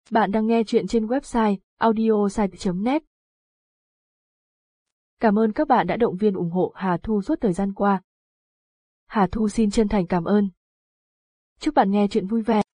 Bạn đang nghe chuyện trên website audiosite.net. Cảm ơn các bạn đã động viên ủng hộ Hà Thu suốt thời gian qua. Hà Thu xin chân thành cảm ơn. Chúc bạn nghe chuyện vui vẻ.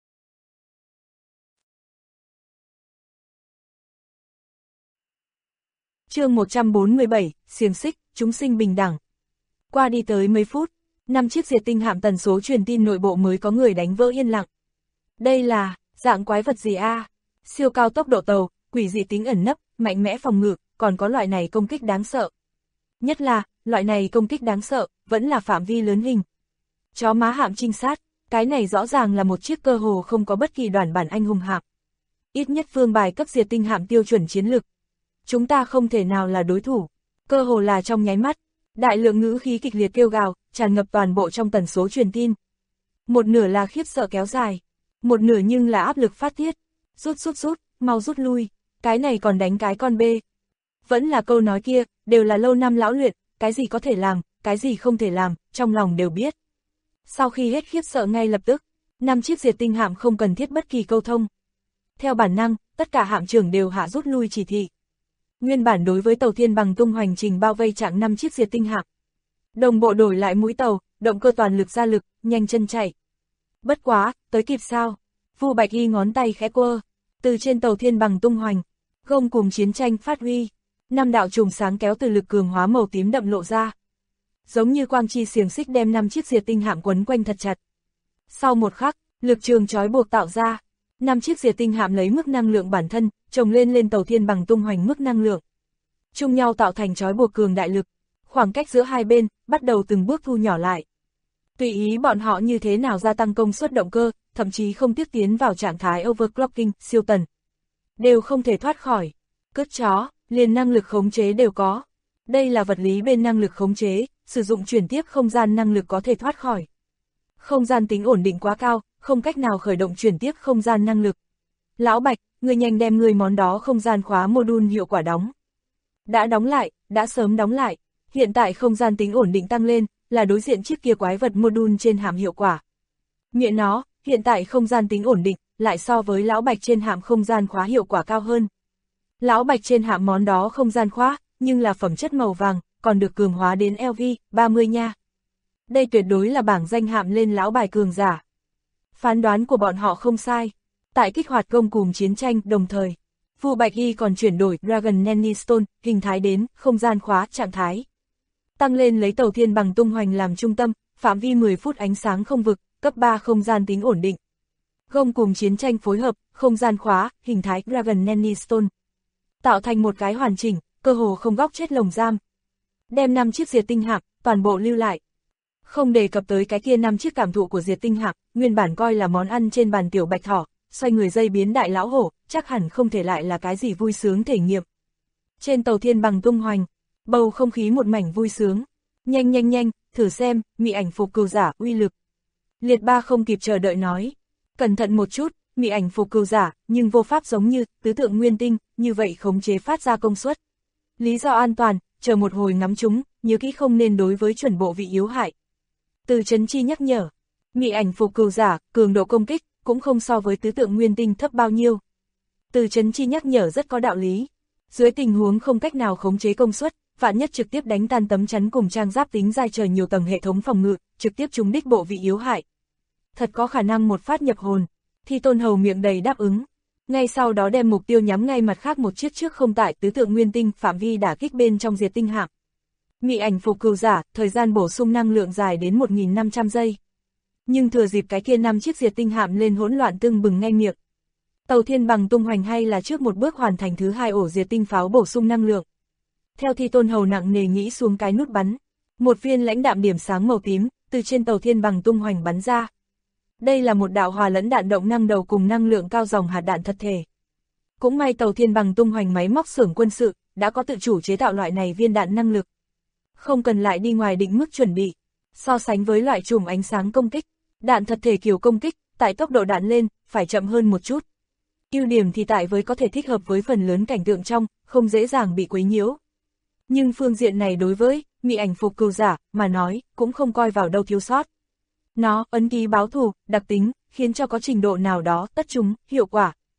Chương 147, xiềng xích, chúng sinh bình đẳng. Qua đi tới mấy phút, 5 chiếc diệt tinh hạm tần số truyền tin nội bộ mới có người đánh vỡ yên lặng. Đây là dạng quái vật gì a? Siêu cao tốc độ tàu, quỷ dị tính ẩn nấp, mạnh mẽ phòng ngự, còn có loại này công kích đáng sợ. Nhất là, loại này công kích đáng sợ, vẫn là phạm vi lớn hình. Chó má hạm trinh sát, cái này rõ ràng là một chiếc cơ hồ không có bất kỳ đoản bản anh hùng hạm. Ít nhất phương bài cấp diệt tinh hạm tiêu chuẩn chiến lực. Chúng ta không thể nào là đối thủ, cơ hồ là trong nháy mắt, đại lượng ngữ khí kịch liệt kêu gào, tràn ngập toàn bộ trong tần số truyền tin. Một nửa là khiếp sợ kéo dài, một nửa nhưng là áp lực phát tiết. Rút, mau rút lui, cái này còn đánh cái con bê. Vẫn là câu nói kia, đều là lâu năm lão luyện, cái gì có thể làm, cái gì không thể làm, trong lòng đều biết. Sau khi hết khiếp sợ ngay lập tức, 5 chiếc diệt tinh hạm không cần thiết bất kỳ câu thông. Theo bản năng, tất cả hạm trưởng đều hạ rút lui chỉ thị. Nguyên bản đối với tàu Thiên Bằng tung hoành trình bao vây chặn 5 chiếc diệt tinh hạm. Đồng bộ đổi lại mũi tàu, động cơ toàn lực ra lực, nhanh chân chạy. Bất quá, tới kịp sao? Vu Bạch Y ngón tay khẽ quơ, từ trên tàu Thiên Bằng tung hoành, gông cùng chiến tranh phát huy, 5 đạo chùm sáng kéo từ lực cường hóa màu tím đậm lộ ra. Giống như quang chi xiềng xích đem 5 chiếc diệt tinh hạm quấn quanh thật chặt. Sau một khắc, lực trường trói buộc tạo ra, 5 chiếc diệt tinh hạm lấy mức năng lượng bản thân, chồng lên tàu Thiên Bằng tung hoành mức năng lượng. Chung nhau tạo thành trói buộc cường đại lực, khoảng cách giữa hai bên, bắt đầu từng bước thu nhỏ lại. Tùy ý bọn họ như thế nào gia tăng công suất động cơ, thậm chí không tiếp tiến vào trạng thái overclocking, siêu tần. Đều không thể thoát khỏi. Cướp chó, liền năng lực khống chế đều có. Đây là vật lý bên năng lực khống chế, sử dụng chuyển tiếp không gian năng lực có thể thoát khỏi. Không gian tính ổn định quá cao, không cách nào khởi động chuyển tiếp không gian năng lực. Lão Bạch, người nhanh đem người món đó không gian khóa module hiệu quả đóng. Đã đóng lại, đã sớm đóng lại. Hiện tại không gian tính ổn định tăng lên, là đối diện chiếc kia quái vật module trên hạm hiệu quả. Nghĩa nó, hiện tại không gian tính ổn định, lại so với Lão Bạch trên hạm không gian khóa hiệu quả cao hơn. Lão Bạch trên hạm món đó không gian khóa, nhưng là phẩm chất màu vàng, còn được cường hóa đến LV30 nha. Đây tuyệt đối là bảng danh hạm lên lão bài cường giả. Phán đoán của bọn họ không sai. Tại kích hoạt gông cùm chiến tranh đồng thời, Vu Bạch Y còn chuyển đổi Dragon Nanny Stone hình thái đến không gian khóa trạng thái. Tăng lên lấy tàu Thiên Bằng tung hoành làm trung tâm, phạm vi 10 phút ánh sáng không vực, cấp 3 không gian tính ổn định. Gông cùm chiến tranh phối hợp, không gian khóa, hình thái Dragon Nanny Stone. Tạo thành một cái hoàn chỉnh, cơ hồ không góc chết lồng giam. Đem 5 chiếc diệt tinh hạm, toàn bộ lưu lại. Không đề cập tới cái kia 5 chiếc cảm thụ của diệt tinh hạm, nguyên bản coi là món ăn trên bàn tiểu bạch thỏ, xoay người dây biến đại lão hổ, chắc hẳn không thể lại là cái gì vui sướng thể nghiệm. Trên tàu Thiên Bằng tung hoành, bầu không khí một mảnh vui sướng. Nhanh, thử xem, mị ảnh phục cừu giả uy lực. Liệt Ba không kịp chờ đợi nói. Cẩn thận một chút, mị ảnh phục cừu giả, nhưng vô pháp giống như tứ tượng nguyên tinh, như vậy khống chế phát ra công suất. Lý do an toàn, chờ một hồi ngắm chúng, nhớ kỹ không nên đối với chuẩn bộ vị yếu hại. Từ Chấn Chi nhắc nhở, mị ảnh phục cừu giả, cường độ công kích, cũng không so với tứ tượng nguyên tinh thấp bao nhiêu. Từ Chấn Chi nhắc nhở rất có đạo lý. Dưới tình huống không cách nào khống chế công suất, vạn nhất trực tiếp đánh tan tấm chắn cùng trang giáp tính dai trời nhiều tầng hệ thống phòng ngự, trực tiếp trúng đích bộ vị yếu hại. Thật có khả năng một phát nhập hồn. Thi Tôn Hầu miệng đầy đáp ứng. Ngay sau đó đem mục tiêu nhắm ngay mặt khác một chiếc trước không tại tứ tượng nguyên tinh phạm vi đả kích bên trong diệt tinh hạm. Mị ảnh phục cừu giả, thời gian bổ sung năng lượng dài đến 1.500 giây. Nhưng thừa dịp cái kia 5 chiếc diệt tinh hạm lên hỗn loạn tưng bừng ngay miệng. Tàu Thiên Bằng tung hoành hay là trước một bước hoàn thành thứ 2 ổ diệt tinh pháo bổ sung năng lượng. Theo Thi Tôn Hầu nặng nề nghĩ xuống cái nút bắn, một viên lãnh đạm điểm sáng màu tím từ trên tàu Thiên Bằng tung hoành bắn ra. Đây là một đạo hòa lẫn đạn động năng đầu cùng năng lượng cao dòng hạt đạn thật thể. Cũng may tàu Thiên Bằng tung hoành máy móc xưởng quân sự đã có tự chủ chế tạo loại này viên đạn năng lực, không cần lại đi ngoài định mức chuẩn bị. So sánh với loại chùm ánh sáng công kích, đạn thật thể kiểu công kích, tại tốc độ đạn lên phải chậm hơn một chút. Ưu điểm thì tại với có thể thích hợp với phần lớn cảnh tượng trong, không dễ dàng bị quấy nhiễu. Nhưng phương diện này đối với mị ảnh phục cừu giả mà nói, cũng không coi vào đâu thiếu sót. Nó ấn ký báo thù, đặc tính, khiến cho có trình độ nào đó tất chúng, hiệu quả.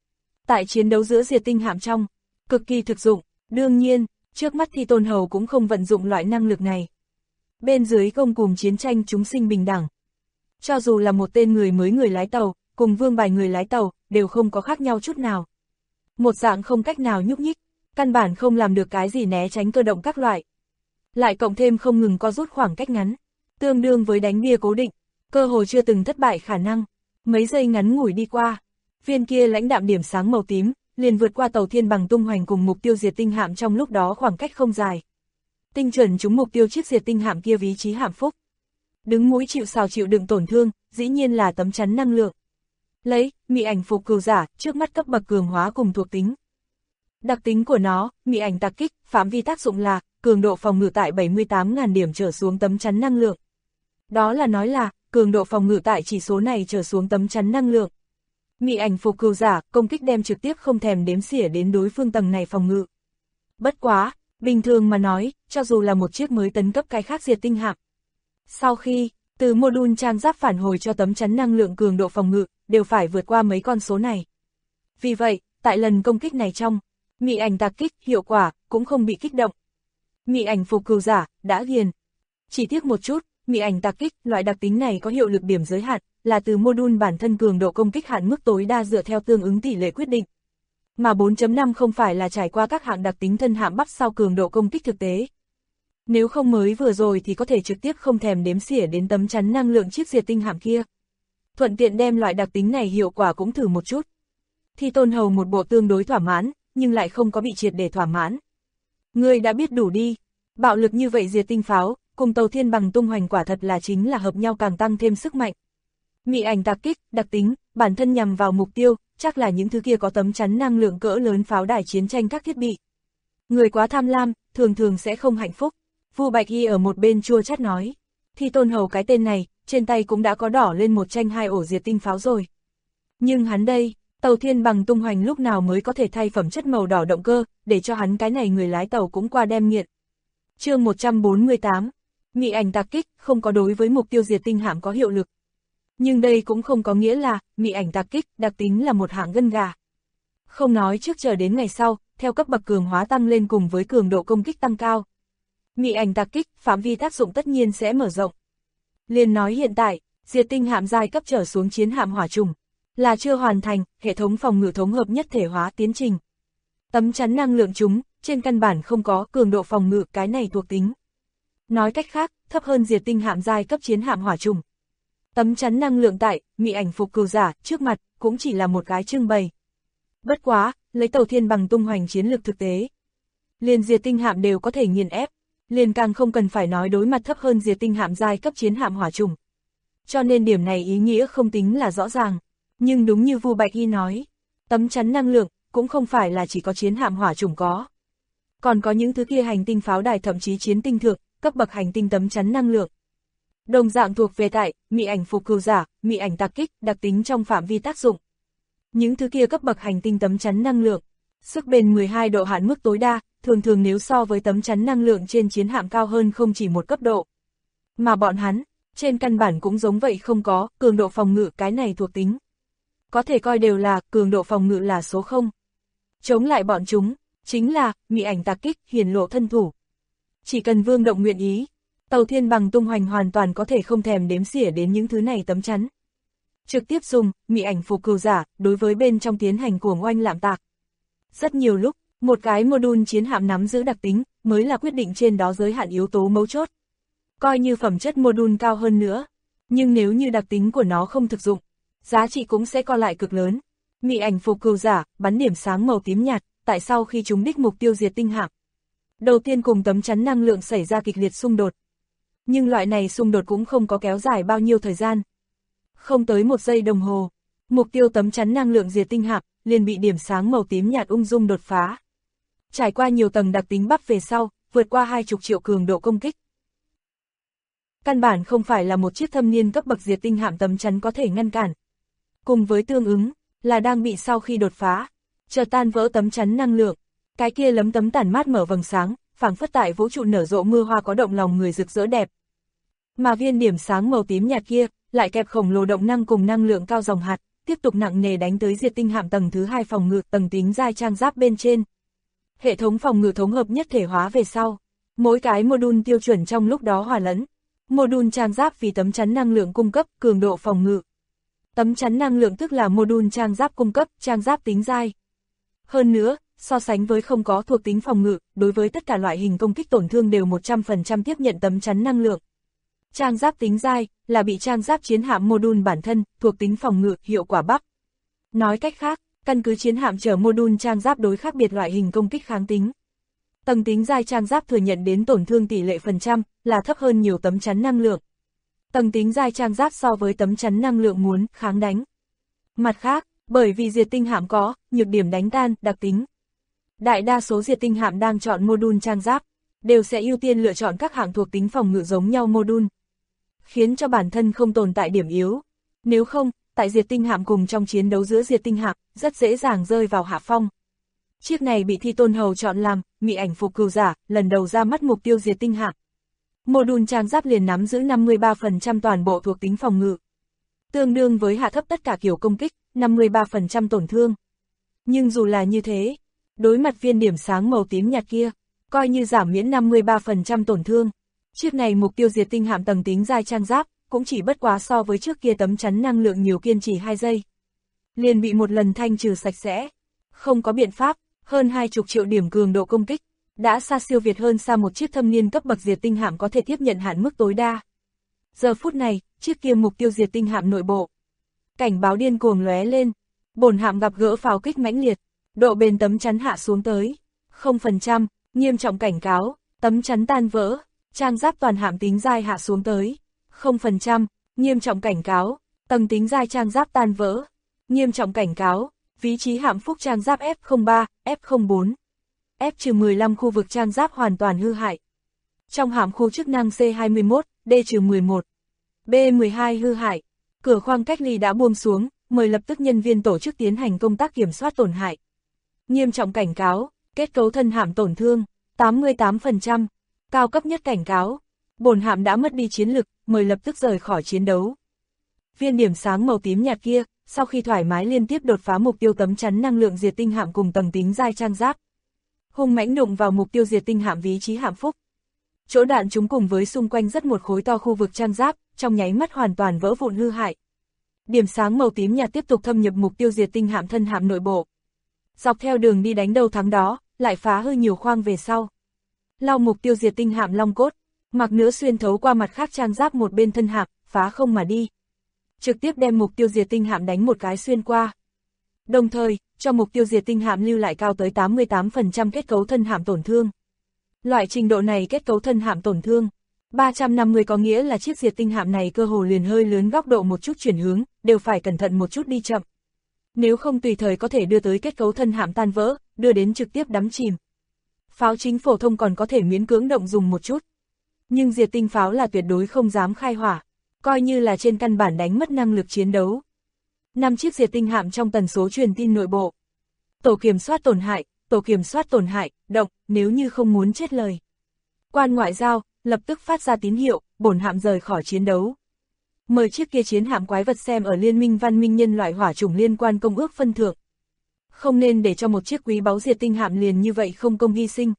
tại chiến đấu giữa diệt tinh hạm trong, cực kỳ thực dụng. Đương nhiên, trước mắt Thi Tôn Hầu cũng không vận dụng loại năng lực này. Bên dưới gông cùm chiến tranh chúng sinh bình đẳng. Cho dù là một tên người mới người lái tàu, cùng vương bài người lái tàu, đều không có khác nhau chút nào. Một dạng không cách nào nhúc nhích, căn bản không làm được cái gì né tránh cơ động các loại. Lại cộng thêm không ngừng co rút khoảng cách ngắn, tương đương với đánh bia cố định, cơ hồ chưa từng thất bại khả năng. Mấy giây ngắn ngủi đi qua, viên kia lãnh đạm điểm sáng màu tím, liền vượt qua tàu thiên bằng tung hoành cùng mục tiêu diệt tinh hạm trong lúc đó khoảng cách không dài. Tinh chuẩn trúng mục tiêu chiếc diệt tinh hạm kia vị trí hạm phúc. Đứng mũi chịu sào chịu đựng tổn thương, dĩ nhiên là tấm chắn năng lượng. Lấy, mị ảnh phục cừu giả, trước mắt cấp bậc cường hóa cùng thuộc tính. Đặc tính của nó, mị ảnh tạc kích, phạm vi tác dụng là, cường độ phòng ngự tại 78.000 điểm trở xuống tấm chắn năng lượng. Đó là nói là, cường độ phòng ngự tại chỉ số này trở xuống tấm chắn năng lượng. Mị ảnh phục cừu giả, công kích đem trực tiếp không thèm đếm xỉa đến đối phương tầng này phòng ngự. Bất quá, bình thường mà nói, cho dù là một chiếc mới tấn cấp cái khác diệt tinh hạm. Sau khi, từ module trang giáp phản hồi cho tấm chắn năng lượng cường độ phòng ngự, đều phải vượt qua mấy con số này. Vì vậy, tại lần công kích này trong, mị ảnh tạc kích, hiệu quả, cũng không bị kích động. Mị ảnh phục cừu giả, đã ghiền. Chỉ tiếc một chút, mị ảnh tạc kích, loại đặc tính này có hiệu lực điểm giới hạn, là từ module bản thân cường độ công kích hạn mức tối đa dựa theo tương ứng tỷ lệ quyết định. Mà 4.5 không phải là trải qua các hạng đặc tính thân hạm bắp sau cường độ công kích thực tế. Nếu không mới vừa rồi thì có thể trực tiếp không thèm đếm xỉa đến tấm chắn năng lượng chiếc diệt tinh hạm kia. Thuận tiện đem loại đặc tính này hiệu quả cũng thử một chút. Thi Tôn Hầu một bộ tương đối thỏa mãn, nhưng lại không có bị triệt để thỏa mãn. Ngươi đã biết đủ đi. Bạo lực như vậy diệt tinh pháo, cùng tàu thiên bằng tung hoành quả thật là chính là hợp nhau càng tăng thêm sức mạnh. Mị ảnh tạc kích, đặc tính, bản thân nhằm vào mục tiêu, chắc là những thứ kia có tấm chắn năng lượng cỡ lớn pháo đài chiến tranh các thiết bị. Người quá tham lam, thường thường sẽ không hạnh phúc. Vu Bạch Y ở một bên chua chát nói. Thi Tôn Hầu cái tên này, trên tay cũng đã có đỏ lên một tranh 2 ổ diệt tinh pháo rồi. Nhưng hắn đây, tàu thiên bằng tung hoành lúc nào mới có thể thay phẩm chất màu đỏ động cơ, để cho hắn cái này người lái tàu cũng qua đem nghiện. Chương 148, mị ảnh tạc kích không có đối với mục tiêu diệt tinh hạm có hiệu lực. Nhưng đây cũng không có nghĩa là, mị ảnh tạc kích, đặc tính là một hạng gân gà. Không nói trước chờ đến ngày sau, theo cấp bậc cường hóa tăng lên cùng với cường độ công kích tăng cao. Mị ảnh tạc kích, phạm vi tác dụng tất nhiên sẽ mở rộng. Liền nói hiện tại, diệt tinh hạm giai cấp trở xuống chiến hạm hỏa trùng, là chưa hoàn thành, hệ thống phòng ngự thống hợp nhất thể hóa tiến trình. Tấm chắn năng lượng chúng, trên căn bản không có cường độ phòng ngự cái này thuộc tính. Nói cách khác, thấp hơn diệt tinh hạm giai cấp chiến hạm hỏa trùng. Tấm chắn năng lượng tại, mị ảnh phục cừu giả, trước mặt, cũng chỉ là một cái trưng bày. Bất quá, lấy tàu thiên bằng tung hoành chiến lược thực tế. Liền diệt tinh hạm đều có thể nghiền ép, liền càng không cần phải nói đối mặt thấp hơn diệt tinh hạm giai cấp chiến hạm hỏa trùng. Cho nên điểm này ý nghĩa không tính là rõ ràng. Nhưng đúng như Vu Bạch Y nói, tấm chắn năng lượng, cũng không phải là chỉ có chiến hạm hỏa trùng có. Còn có những thứ kia hành tinh pháo đài thậm chí chiến tinh thượng, cấp bậc hành tinh tấm chắn năng lượng. Đồng dạng thuộc về tại, mị ảnh phục cừu giả, mị ảnh tạc kích, đặc tính trong phạm vi tác dụng. Những thứ kia cấp bậc hành tinh tấm chắn năng lượng, sức bền 12 độ hạn mức tối đa, thường thường nếu so với tấm chắn năng lượng trên chiến hạm cao hơn không chỉ một cấp độ. Mà bọn hắn, trên căn bản cũng giống vậy không có, cường độ phòng ngự cái này thuộc tính. Có thể coi đều là, cường độ phòng ngự là số 0. Chống lại bọn chúng, chính là, mị ảnh tạc kích, hiển lộ thân thủ. Chỉ cần Vương Động nguyện ý, tàu thiên bằng tung hoành hoàn toàn có thể không thèm đếm xỉa đến những thứ này tấm chắn. Trực tiếp dùng, mị ảnh phục cừu giả, đối với bên trong tiến hành cuồng oanh lạm tạc. Rất nhiều lúc, một cái module chiến hạm nắm giữ đặc tính, mới là quyết định trên đó giới hạn yếu tố mấu chốt. Coi như phẩm chất module cao hơn nữa, nhưng nếu như đặc tính của nó không thực dụng, giá trị cũng sẽ co lại cực lớn. Mị ảnh phục cừu giả, bắn điểm sáng màu tím nhạt, tại sau khi chúng đích mục tiêu diệt tinh hạm. Đầu tiên cùng tấm chắn năng lượng xảy ra kịch liệt xung đột. Nhưng loại này xung đột cũng không có kéo dài bao nhiêu thời gian. Không tới 1 giây đồng hồ, mục tiêu tấm chắn năng lượng diệt tinh hạm liền bị điểm sáng màu tím nhạt ung dung đột phá. Trải qua nhiều tầng đặc tính bắp về sau, vượt qua 20 triệu cường độ công kích. Căn bản không phải là một chiếc thâm niên cấp bậc diệt tinh hạm tấm chắn có thể ngăn cản. Cùng với tương ứng, là đang bị sau khi đột phá, chợt tan vỡ tấm chắn năng lượng, cái kia lấm tấm tản mát mở vầng sáng, phảng phất tại vũ trụ nở rộ mưa hoa có động lòng người rực rỡ đẹp. Mà viên điểm sáng màu tím nhạt kia, lại kẹp khổng lồ động năng cùng năng lượng cao dòng hạt, tiếp tục nặng nề đánh tới diệt tinh hạm tầng thứ 2 phòng ngự, tầng tính giai trang giáp bên trên. Hệ thống phòng ngự thống hợp nhất thể hóa về sau, mỗi cái module tiêu chuẩn trong lúc đó hòa lẫn. Module trang giáp vì tấm chắn năng lượng cung cấp, cường độ phòng ngự. Tấm chắn năng lượng tức là module trang giáp cung cấp, trang giáp tính giai. Hơn nữa, so sánh với không có thuộc tính phòng ngự, đối với tất cả loại hình công kích tổn thương đều 100% tiếp nhận tấm chắn năng lượng. Trang giáp tính giai là bị trang giáp chiến hạm module bản thân, thuộc tính phòng ngự, hiệu quả bắp. Nói cách khác, căn cứ chiến hạm chở module trang giáp đối khác biệt loại hình công kích kháng tính. Tầng tính giai trang giáp thừa nhận đến tổn thương tỷ lệ phần trăm là thấp hơn nhiều tấm chắn năng lượng. Tầng tính giai trang giáp so với tấm chắn năng lượng muốn kháng đánh. Mặt khác, bởi vì diệt tinh hạm có nhược điểm đánh tan đặc tính, đại đa số diệt tinh hạm đang chọn module trang giáp đều sẽ ưu tiên lựa chọn các hạng thuộc tính phòng ngự giống nhau module, khiến cho bản thân không tồn tại điểm yếu. Nếu không, tại diệt tinh hạm cùng trong chiến đấu giữa diệt tinh hạm, rất dễ dàng rơi vào hạ phong. Chiếc này bị Thi Tôn Hầu chọn làm Mị Ảnh Phục Cừu Giả, lần đầu ra mắt mục tiêu diệt tinh hạm. Module trang giáp liền nắm giữ 53% toàn bộ thuộc tính phòng ngự, tương đương với hạ thấp tất cả kiểu công kích, 53% tổn thương. Nhưng dù là như thế, đối mặt viên điểm sáng màu tím nhạt kia, coi như giảm miễn 53% tổn thương, chiếc này mục tiêu diệt tinh hạm tầng tính giai trang giáp, cũng chỉ bất quá so với trước kia tấm chắn năng lượng nhiều kiên trì 2 giây. Liền bị một lần thanh trừ sạch sẽ. Không có biện pháp, hơn 20 triệu điểm cường độ công kích, đã xa siêu việt hơn xa một chiếc thâm niên cấp bậc diệt tinh hạm có thể tiếp nhận hạn mức tối đa. Giờ phút này, chiếc kia mục tiêu diệt tinh hạm nội bộ. Cảnh báo điên cuồng lóe lên, bổn hạm gặp gỡ pháo kích mãnh liệt, độ bền tấm chắn hạ xuống tới 0%, nghiêm trọng cảnh cáo, tấm chắn tan vỡ, trang giáp toàn hạm tính giai hạ xuống tới 0%, nghiêm trọng cảnh cáo, tầng tính giai trang giáp tan vỡ, nghiêm trọng cảnh cáo, vị trí hạm phúc trang giáp F03, F04, F-15 khu vực trang giáp hoàn toàn hư hại. Trong hạm khu chức năng C21, D-11, B12 hư hại, cửa khoang cách ly đã buông xuống, mời lập tức nhân viên tổ chức tiến hành công tác kiểm soát tổn hại. Nghiêm trọng cảnh cáo, kết cấu thân hạm tổn thương, 88%, cao cấp nhất cảnh cáo, bổn hạm đã mất đi chiến lực, mời lập tức rời khỏi chiến đấu. Viên điểm sáng màu tím nhạt kia, sau khi thoải mái liên tiếp đột phá mục tiêu tấm chắn năng lượng diệt tinh hạm cùng tầng tính giai trang giáp, hung mãnh đụng vào mục tiêu diệt tinh hạm vị trí hạm phúc. Chỗ đạn chúng cùng với xung quanh rất một khối to khu vực trang giáp, trong nháy mắt hoàn toàn vỡ vụn hư hại. Điểm sáng màu tím nhạt tiếp tục thâm nhập mục tiêu diệt tinh hạm thân hạm nội bộ. Dọc theo đường đi đánh đầu thắng đó, lại phá hư nhiều khoang về sau. Lao mục tiêu diệt tinh hạm long cốt, mặc nữa xuyên thấu qua mặt khác trang giáp một bên thân hạm, phá không mà đi. Trực tiếp đem mục tiêu diệt tinh hạm đánh một cái xuyên qua. Đồng thời, cho mục tiêu diệt tinh hạm lưu lại cao tới 88% kết cấu thân hạm tổn thương. Loại trình độ này kết cấu thân hạm tổn thương 350 có nghĩa là chiếc diệt tinh hạm này cơ hồ liền hơi lớn góc độ một chút chuyển hướng, đều phải cẩn thận một chút đi chậm. Nếu không tùy thời có thể đưa tới kết cấu thân hạm tan vỡ, đưa đến trực tiếp đắm chìm. Pháo chính phổ thông còn có thể miễn cưỡng động dùng một chút. Nhưng diệt tinh pháo là tuyệt đối không dám khai hỏa, coi như là trên căn bản đánh mất năng lực chiến đấu. 5 chiếc diệt tinh hạm trong tần số truyền tin nội bộ. Tổ kiểm soát tổn hại, động, nếu như không muốn chết lời. Quan ngoại giao, lập tức phát ra tín hiệu, bổn hạm rời khỏi chiến đấu. Mời chiếc kia chiến hạm quái vật xem ở Liên minh văn minh nhân loại hỏa chủng liên quan công ước phân thượng. Không nên để cho một chiếc quý báu diệt tinh hạm liền như vậy không công hy sinh.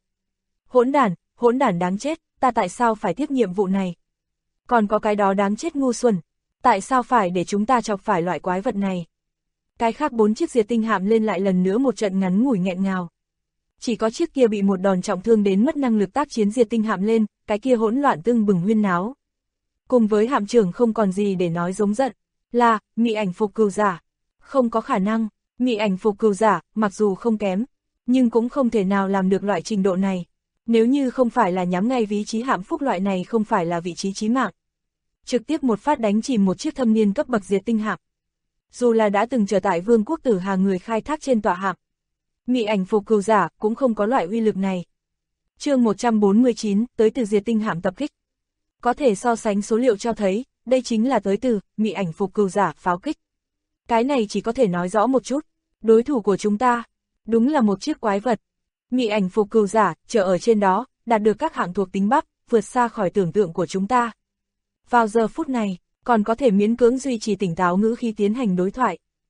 Hỗn đản đáng chết, ta tại sao phải tiếp nhiệm vụ này? Còn có cái đó đáng chết ngu xuẩn, tại sao phải để chúng ta chọc phải loại quái vật này? Cái khác 4 chiếc diệt tinh hạm lên lại lần nữa một trận ngắn ngủi nghẹn ngào. Chỉ có chiếc kia bị một đòn trọng thương đến mất năng lực tác chiến diệt tinh hạm lên, cái kia hỗn loạn tưng bừng huyên náo. Cùng với hạm trưởng không còn gì để nói giống giận, là, Mị Ảnh Phục Cừu Giả. Không có khả năng, Mị Ảnh Phục Cừu Giả, mặc dù không kém, nhưng cũng không thể nào làm được loại trình độ này. Nếu như không phải là nhắm ngay vị trí hạm phúc loại này không phải là vị trí chí mạng. Trực tiếp một phát đánh chìm một chiếc thâm niên cấp bậc diệt tinh hạm. Dù là đã từng trở tại Vương quốc Tử Hà người khai thác trên tòa hạm, Mị Ảnh Phục Cừu Giả cũng không có loại uy lực này. Chương 149, tới từ diệt tinh hạm tập kích. Có thể so sánh số liệu cho thấy, đây chính là tới từ Mị Ảnh Phục Cừu Giả pháo kích. Cái này chỉ có thể nói rõ một chút, đối thủ của chúng ta, đúng là một chiếc quái vật. Mị Ảnh Phục Cừu Giả, chờ ở trên đó, đạt được các hạng thuộc tính bắp, vượt xa khỏi tưởng tượng của chúng ta. Vào giờ phút này, còn có thể miễn cưỡng duy trì tỉnh táo ngữ khi tiến hành đối thoại.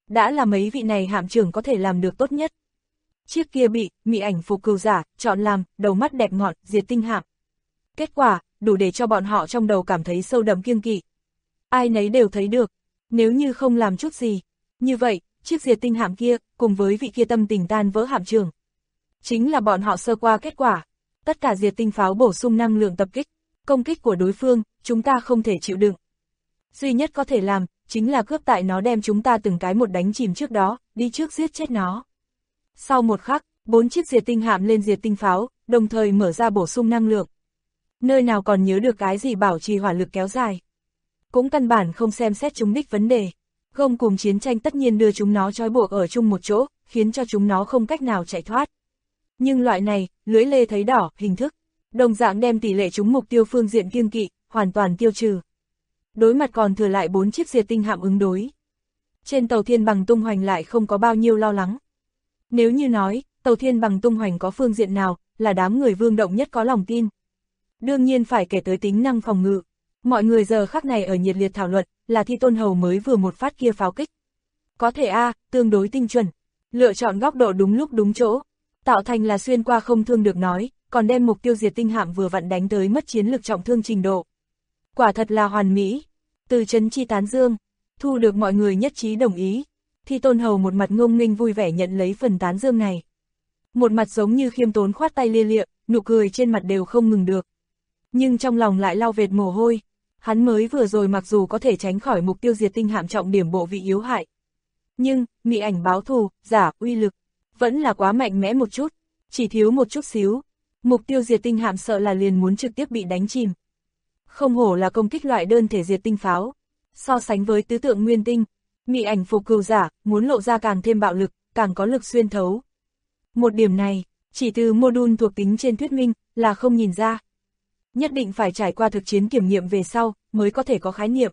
đã là mấy vị này hạm trưởng có thể làm được tốt nhất. Chiếc kia bị Mị Ảnh Phục Cừu Giả chọn làm đầu mắt đẹp ngọn diệt tinh hạm. Kết quả, đủ để cho bọn họ trong đầu cảm thấy sâu đậm kiêng kỵ. Ai nấy đều thấy được, nếu như không làm chút gì, như vậy, chiếc diệt tinh hạm kia, cùng với vị kia tâm tình tan vỡ hạm trưởng, chính là bọn họ sơ qua kết quả. Tất cả diệt tinh pháo bổ sung năng lượng tập kích, công kích của đối phương, chúng ta không thể chịu đựng. Duy nhất có thể làm, chính là cướp tại nó đem chúng ta từng cái một đánh chìm trước đó, đi trước giết chết nó. Sau một khắc, 4 chiếc diệt tinh hạm lên diệt tinh pháo, đồng thời mở ra bổ sung năng lượng. Nơi nào còn nhớ được cái gì bảo trì hỏa lực kéo dài. Cũng căn bản không xem xét chúng đích vấn đề. Gông cùng chiến tranh tất nhiên đưa chúng nó trói buộc ở chung một chỗ, khiến cho chúng nó không cách nào chạy thoát. Nhưng loại này, lưỡi lê thấy đỏ, hình thức, đồng dạng đem tỷ lệ trúng mục tiêu phương diện kiêng kỵ, hoàn toàn tiêu trừ. Đối mặt còn thừa lại 4 chiếc diệt tinh hạm ứng đối. Trên tàu Thiên Bằng tung hoành lại không có bao nhiêu lo lắng. Nếu như nói, tàu Thiên Bằng tung hoành có phương diện nào, là đám người Vương Động nhất có lòng tin. Đương nhiên phải kể tới tính năng phòng ngự. Mọi người giờ khắc này ở nhiệt liệt thảo luận, là Thi Tôn Hầu mới vừa một phát kia pháo kích. Có thể tương đối tinh chuẩn, lựa chọn góc độ đúng lúc đúng chỗ, tạo thành là xuyên qua không thương được nói, còn đem mục tiêu diệt tinh hạm vừa vặn đánh tới mất chiến lực trọng thương trình độ. Quả thật là hoàn mỹ. Từ Trấn Chi tán dương, thu được mọi người nhất trí đồng ý. Thi Tôn Hầu một mặt ngông nghênh vui vẻ nhận lấy phần tán dương này. Một mặt giống như khiêm tốn khoát tay lia lịa, nụ cười trên mặt đều không ngừng được. Nhưng trong lòng lại lau vệt mồ hôi. Hắn mới vừa rồi mặc dù có thể tránh khỏi mục tiêu diệt tinh hạm trọng điểm bộ vị yếu hại. Nhưng, Mị Ảnh báo thù, giả, uy lực, vẫn là quá mạnh mẽ một chút, chỉ thiếu một chút xíu. Mục tiêu diệt tinh hạm sợ là liền muốn trực tiếp bị đánh chìm. Không hổ là công kích loại đơn thể diệt tinh pháo. So sánh với tứ tượng nguyên tinh, Mị Ảnh Phục Cừu Giả muốn lộ ra càng thêm bạo lực, càng có lực xuyên thấu. Một điểm này, chỉ từ module thuộc tính trên thuyết minh, là không nhìn ra. Nhất định phải trải qua thực chiến kiểm nghiệm về sau, mới có thể có khái niệm.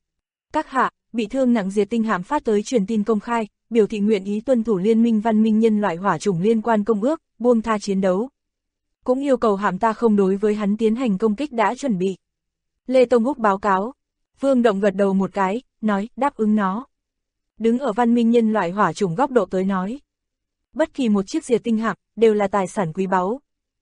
Các hạ, bị thương nặng diệt tinh hạm phát tới truyền tin công khai, biểu thị nguyện ý tuân thủ Liên minh văn minh nhân loại hỏa chủng liên quan công ước, buông tha chiến đấu. Cũng yêu cầu hạm ta không đối với hắn tiến hành công kích đã chuẩn bị. Lê Tông Húc báo cáo. Vương Động gật đầu một cái, nói, đáp ứng nó. Đứng ở văn minh nhân loại hỏa chủng góc độ tới nói. Bất kỳ một chiếc diệt tinh hạm, đều là tài sản quý báu.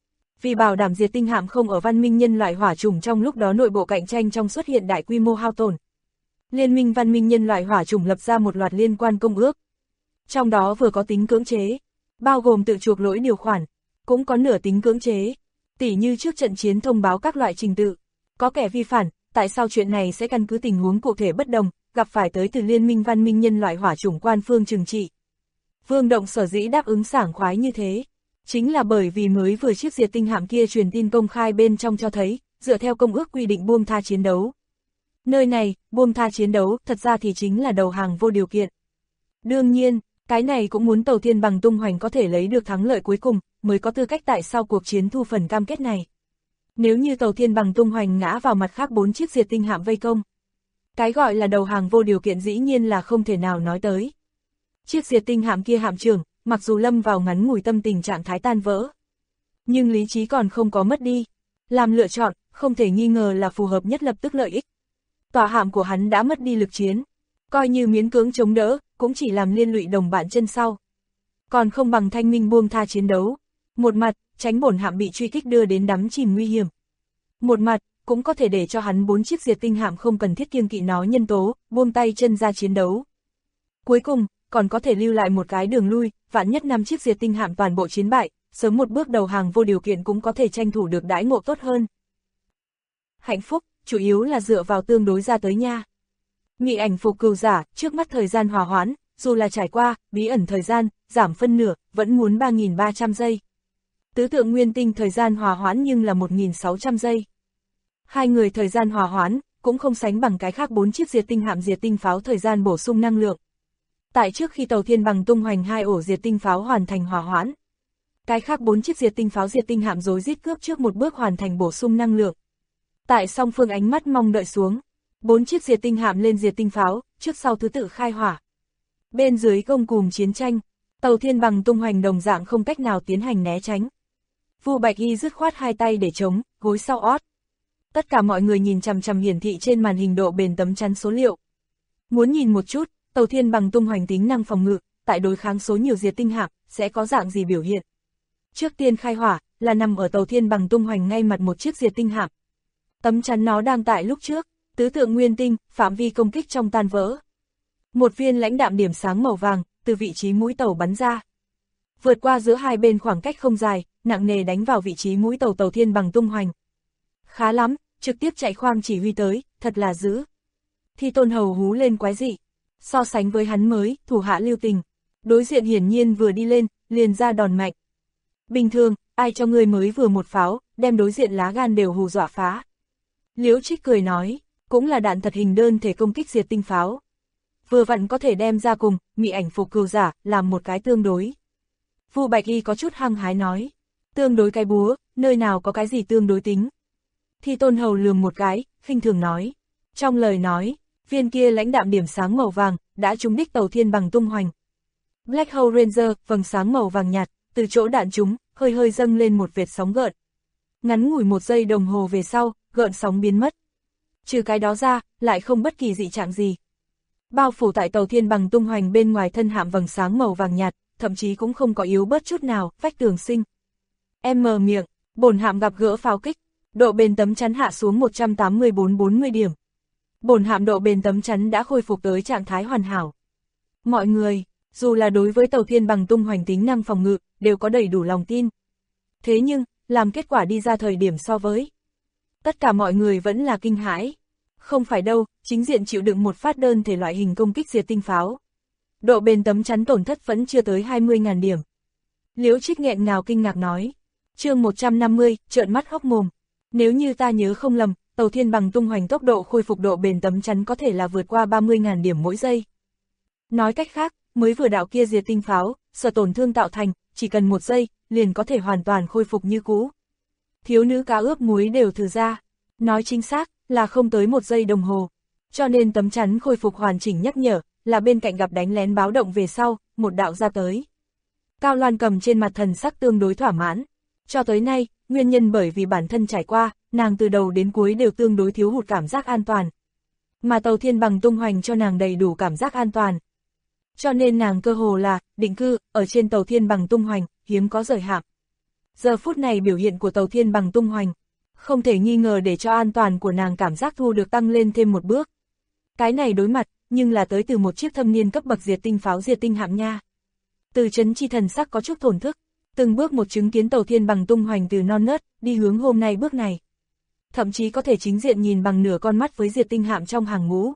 Vì bảo đảm diệt tinh hạm không ở văn minh nhân loại hỏa chủng trong lúc đó nội bộ cạnh tranh trong xuất hiện đại quy mô hao tổn. Liên minh văn minh nhân loại hỏa chủng lập ra một loạt liên quan công ước. Trong đó vừa có tính cưỡng chế, bao gồm tự chuộc lỗi điều khoản, cũng có nửa tính cưỡng chế, tỉ như trước trận chiến thông báo các loại trình tự. Có kẻ vi phản, tại sao chuyện này sẽ căn cứ tình huống cụ thể bất đồng, gặp phải tới từ liên minh văn minh nhân loại hỏa chủng quan phương trừng trị. Vương Động sở dĩ đáp ứng sảng khoái như thế, chính là bởi vì mới vừa chiếc diệt tinh hạm kia truyền tin công khai bên trong cho thấy, dựa theo công ước quy định buông tha chiến đấu. Nơi này, buông tha chiến đấu, thật ra thì chính là đầu hàng vô điều kiện. Đương nhiên, cái này cũng muốn tàu Thiên Bằng tung hoành có thể lấy được thắng lợi cuối cùng, mới có tư cách tại sau cuộc chiến thu phần cam kết này. Nếu như tàu Thiên Bằng tung hoành ngã vào mặt khác 4 chiếc diệt tinh hạm vây công, cái gọi là đầu hàng vô điều kiện dĩ nhiên là không thể nào nói tới. Chiếc diệt tinh hạm kia hạm trưởng, mặc dù lâm vào ngắn ngủi tâm tình trạng thái tan vỡ, nhưng lý trí còn không có mất đi. Làm lựa chọn, không thể nghi ngờ là phù hợp nhất lập tức lợi ích. Tòa hạm của hắn đã mất đi lực chiến, coi như miễn cưỡng chống đỡ, cũng chỉ làm liên lụy đồng bạn chân sau. Còn không bằng thanh minh buông tha chiến đấu. Một mặt, tránh bổn hạm bị truy kích đưa đến đắm chìm nguy hiểm. Một mặt, cũng có thể để cho hắn 4 chiếc diệt tinh hạm không cần thiết kiêng kỵ nó nhân tố, buông tay chân ra chiến đấu. Cuối cùng, còn có thể lưu lại một cái đường lui, vạn nhất 5 chiếc diệt tinh hạm toàn bộ chiến bại, sớm một bước đầu hàng vô điều kiện cũng có thể tranh thủ được đãi ngộ tốt hơn. Hạnh phúc, chủ yếu là dựa vào tương đối ra tới nha. Mị Ảnh Phục Cừu Giả, trước mắt thời gian hòa hoãn, dù là trải qua, bí ẩn thời gian, giảm phân nửa, vẫn muốn 3.300 giây. Tứ tượng nguyên tinh thời gian hòa hoãn nhưng là 1.600 giây. Hai người thời gian hòa hoãn, cũng không sánh bằng cái khác 4 chiếc diệt tinh hạm diệt tinh pháo thời gian bổ sung năng lượng. Tại trước khi tàu Thiên Bằng tung hoành 2 ổ diệt tinh pháo hoàn thành hòa hoãn, cái khác 4 chiếc diệt tinh pháo diệt tinh hạm rối rít cướp trước một bước hoàn thành bổ sung năng lượng. Tại song phương ánh mắt mong đợi xuống, 4 chiếc diệt tinh hạm lên diệt tinh pháo, trước sau thứ tự khai hỏa. Bên dưới gông cùm chiến tranh, tàu Thiên Bằng tung hoành đồng dạng không cách nào tiến hành né tránh. Vu Bạch Y dứt khoát hai tay để chống, gối sau ót. Tất cả mọi người nhìn chằm chằm hiển thị trên màn hình độ bền tấm chắn số liệu. Muốn nhìn một chút, Tàu thiên bằng tung hoành tính năng phòng ngự, tại đối kháng số nhiều diệt tinh hạm, sẽ có dạng gì biểu hiện? Trước tiên khai hỏa, là nằm ở tàu thiên bằng tung hoành ngay mặt một chiếc diệt tinh hạm. Tấm chắn nó đang tại lúc trước, tứ tượng nguyên tinh, phạm vi công kích trong tan vỡ. Một viên lãnh đạm điểm sáng màu vàng, từ vị trí mũi tàu bắn ra. Vượt qua giữa hai bên khoảng cách không dài, nặng nề đánh vào vị trí mũi tàu tàu thiên bằng tung hoành. Khá lắm, trực tiếp chạy khoang chỉ huy tới, thật là dữ. Thi Tôn Hầu hú lên quái dị. So sánh với hắn mới, thủ hạ lưu tình. Đối diện hiển nhiên vừa đi lên, liền ra đòn mạnh. Bình thường, ai cho ngươi mới vừa một pháo, đem đối diện lá gan đều hù dọa phá. Liễu Trích cười nói, cũng là đạn thật hình đơn thể công kích diệt tinh pháo. Vừa vặn có thể đem ra cùng, mị ảnh phục cừu giả, làm một cái tương đối. Vu Bạch Y có chút hăng hái nói, tương đối cái búa, nơi nào có cái gì tương đối tính. Thi Tôn Hầu lườm một cái, khinh thường nói. Trong lời nói, viên kia lãnh đạm điểm sáng màu vàng, đã trúng đích tàu thiên bằng tung hoành. Black Hole Ranger, vầng sáng màu vàng nhạt, từ chỗ đạn trúng, hơi hơi dâng lên một vệt sóng gợn. Ngắn ngủi 1 giây đồng hồ về sau, gợn sóng biến mất. Trừ cái đó ra, lại không bất kỳ dị trạng gì. Bao phủ tại tàu thiên bằng tung hoành bên ngoài thân hạm vầng sáng màu vàng nhạt, thậm chí cũng không có yếu bớt chút nào, vách tường sinh. Em mở miệng, bổn hạm gặp gỡ pháo kích, độ bền tấm chắn hạ xuống 184-40 điểm. Bổn hạm độ bền tấm chắn đã khôi phục tới trạng thái hoàn hảo. Mọi người, dù là đối với tàu thiên bằng tung hoành tính năng phòng ngự, đều có đầy đủ lòng tin. Thế nhưng, làm kết quả đi ra thời điểm so với, tất cả mọi người vẫn là kinh hãi. Không phải đâu, chính diện chịu đựng một phát đơn thể loại hình công kích diệt tinh pháo. Độ bền tấm chắn tổn thất vẫn chưa tới 20.000 điểm. Liễu Trích nghẹn ngào kinh ngạc nói. Chương 150, trợn mắt hốc mồm. Nếu như ta nhớ không lầm, tàu thiên bằng tung hoành tốc độ khôi phục độ bền tấm chắn có thể là vượt qua 30.000 điểm mỗi giây. Nói cách khác, mới vừa đạo kia diệt tinh pháo, sở tổn thương tạo thành, chỉ cần 1 giây, liền có thể hoàn toàn khôi phục như cũ. Thiếu nữ cá ướp muối đều thử ra. Nói chính xác, là không tới 1 giây đồng hồ. Cho nên tấm chắn khôi phục hoàn chỉnh nhắc nhở, là bên cạnh gặp đánh lén báo động về sau, một đạo ra tới. Cao Loan cầm trên mặt thần sắc tương đối thỏa mãn. Cho tới nay, nguyên nhân bởi vì bản thân trải qua, nàng từ đầu đến cuối đều tương đối thiếu hụt cảm giác an toàn. Mà tàu thiên bằng tung hoành cho nàng đầy đủ cảm giác an toàn. Cho nên nàng cơ hồ là, định cư, ở trên tàu thiên bằng tung hoành, hiếm có rời hạm. Giờ phút này biểu hiện của tàu thiên bằng tung hoành, không thể nghi ngờ để cho an toàn của nàng cảm giác thu được tăng lên thêm một bước. Cái này đối mặt, nhưng là tới từ một chiếc thâm niên cấp bậc diệt tinh pháo diệt tinh hạm nha. Từ Trấn Chi thần sắc có chút thổn thức, từng bước một chứng kiến tàu thiên bằng tung hoành từ non nớt, đi hướng hôm nay bước này. Thậm chí có thể chính diện nhìn bằng nửa con mắt với diệt tinh hạm trong hàng ngũ.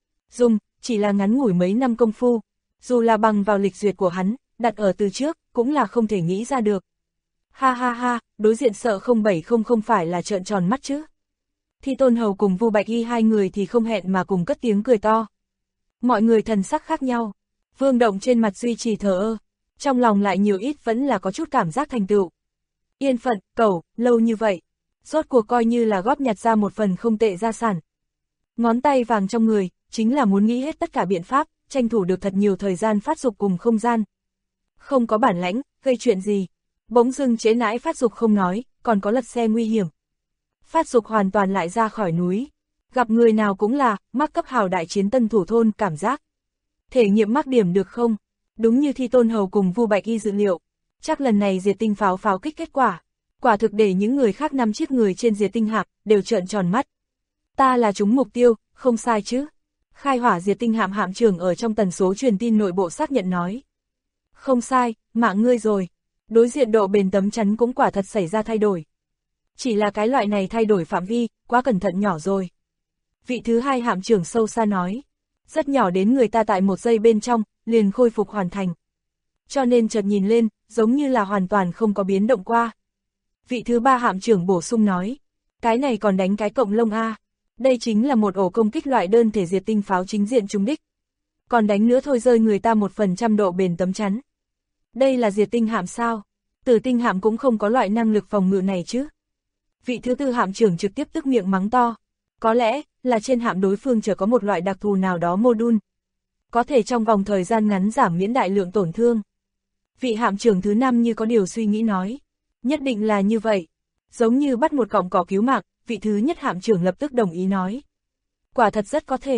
Chỉ là ngắn ngủi mấy năm công phu, dù là bằng vào lịch duyệt của hắn, đặt ở từ trước, cũng là không thể nghĩ ra được. Ha ha ha, đối diện sợ 0700 không phải là trợn tròn mắt chứ. Thi Tôn Hầu cùng Vu Bạch Y hai người thì không hẹn mà cùng cất tiếng cười to. Mọi người thần sắc khác nhau, Vương Động trên mặt duy trì thờ ơ, trong lòng lại nhiều ít vẫn là có chút cảm giác thành tựu. Yên phận, cẩu, lâu như vậy, rốt cuộc coi như là góp nhặt ra một phần không tệ gia sản. Ngón tay vàng trong người, chính là muốn nghĩ hết tất cả biện pháp, tranh thủ được thật nhiều thời gian phát dục cùng không gian. Không có bản lãnh, gây chuyện gì. Bỗng dưng trễ nãi phát dục không nói, còn có lật xe nguy hiểm. Phát dục hoàn toàn lại ra khỏi núi. Gặp người nào cũng là, mắc cấp hào đại chiến tân thủ thôn cảm giác. Thể nghiệm mắc điểm được không? Đúng như Thi Tôn Hầu cùng Vu Bạch Y dự liệu. Chắc lần này diệt tinh pháo pháo kích kết quả. Quả thực để những người khác 5 chiếc người trên diệt tinh hạm, đều trợn tròn mắt. Ta là trúng mục tiêu, không sai chứ. Khai hỏa diệt tinh hạm hạm trưởng ở trong tần số truyền tin nội bộ xác nhận nói. Không sai, mạng ngươi rồi. Đối diện độ bền tấm chắn cũng quả thật xảy ra thay đổi. Chỉ là cái loại này thay đổi phạm vi, quá cẩn thận nhỏ rồi. Vị thứ hai hạm trưởng sâu xa nói. Rất nhỏ đến người ta tại 1 giây bên trong, liền khôi phục hoàn thành. Cho nên chợt nhìn lên, giống như là hoàn toàn không có biến động qua. Vị thứ ba hạm trưởng bổ sung nói. Cái này còn đánh cái cộng lông A. Đây chính là một ổ công kích loại đơn thể diệt tinh pháo chính diện trúng đích. Còn đánh nữa thôi rơi người ta 1% độ bền tấm chắn. Đây là diệt tinh hạm sao? Tử tinh hạm cũng không có loại năng lực phòng ngự này chứ. Vị thứ tư hạm trưởng trực tiếp tức miệng mắng to. Có lẽ là trên hạm đối phương chở có một loại đặc thù nào đó module. Có thể trong vòng thời gian ngắn giảm miễn đại lượng tổn thương. Vị hạm trưởng thứ 5 như có điều suy nghĩ nói. Nhất định là như vậy. Giống như bắt một cọng cỏ cứu mạng, vị thứ nhất hạm trưởng lập tức đồng ý nói. Quả thật rất có thể.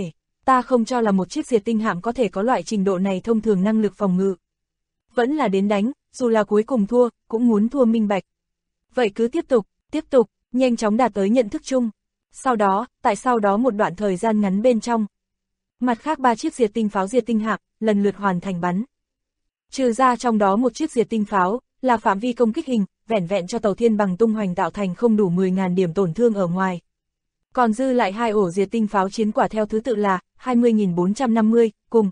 ta không cho là một chiếc diệt tinh hạm có thể có loại trình độ này thông thường năng lực phòng ngự. Vẫn là đến đánh, dù là cuối cùng thua, cũng muốn thua minh bạch. Vậy cứ tiếp tục, nhanh chóng đạt tới nhận thức chung. Sau đó, tại sau đó một đoạn thời gian ngắn bên trong, mặt khác 3 chiếc diệt tinh pháo diệt tinh hạm, lần lượt hoàn thành bắn. Trừ ra trong đó một chiếc diệt tinh pháo, là phạm vi công kích hình, vẻn vẹn cho tàu Thiên Bằng tung hoành tạo thành không đủ 10.000 điểm tổn thương ở ngoài. Còn dư lại 2 ổ diệt tinh pháo chiến quả theo thứ tự là 20.450 cùng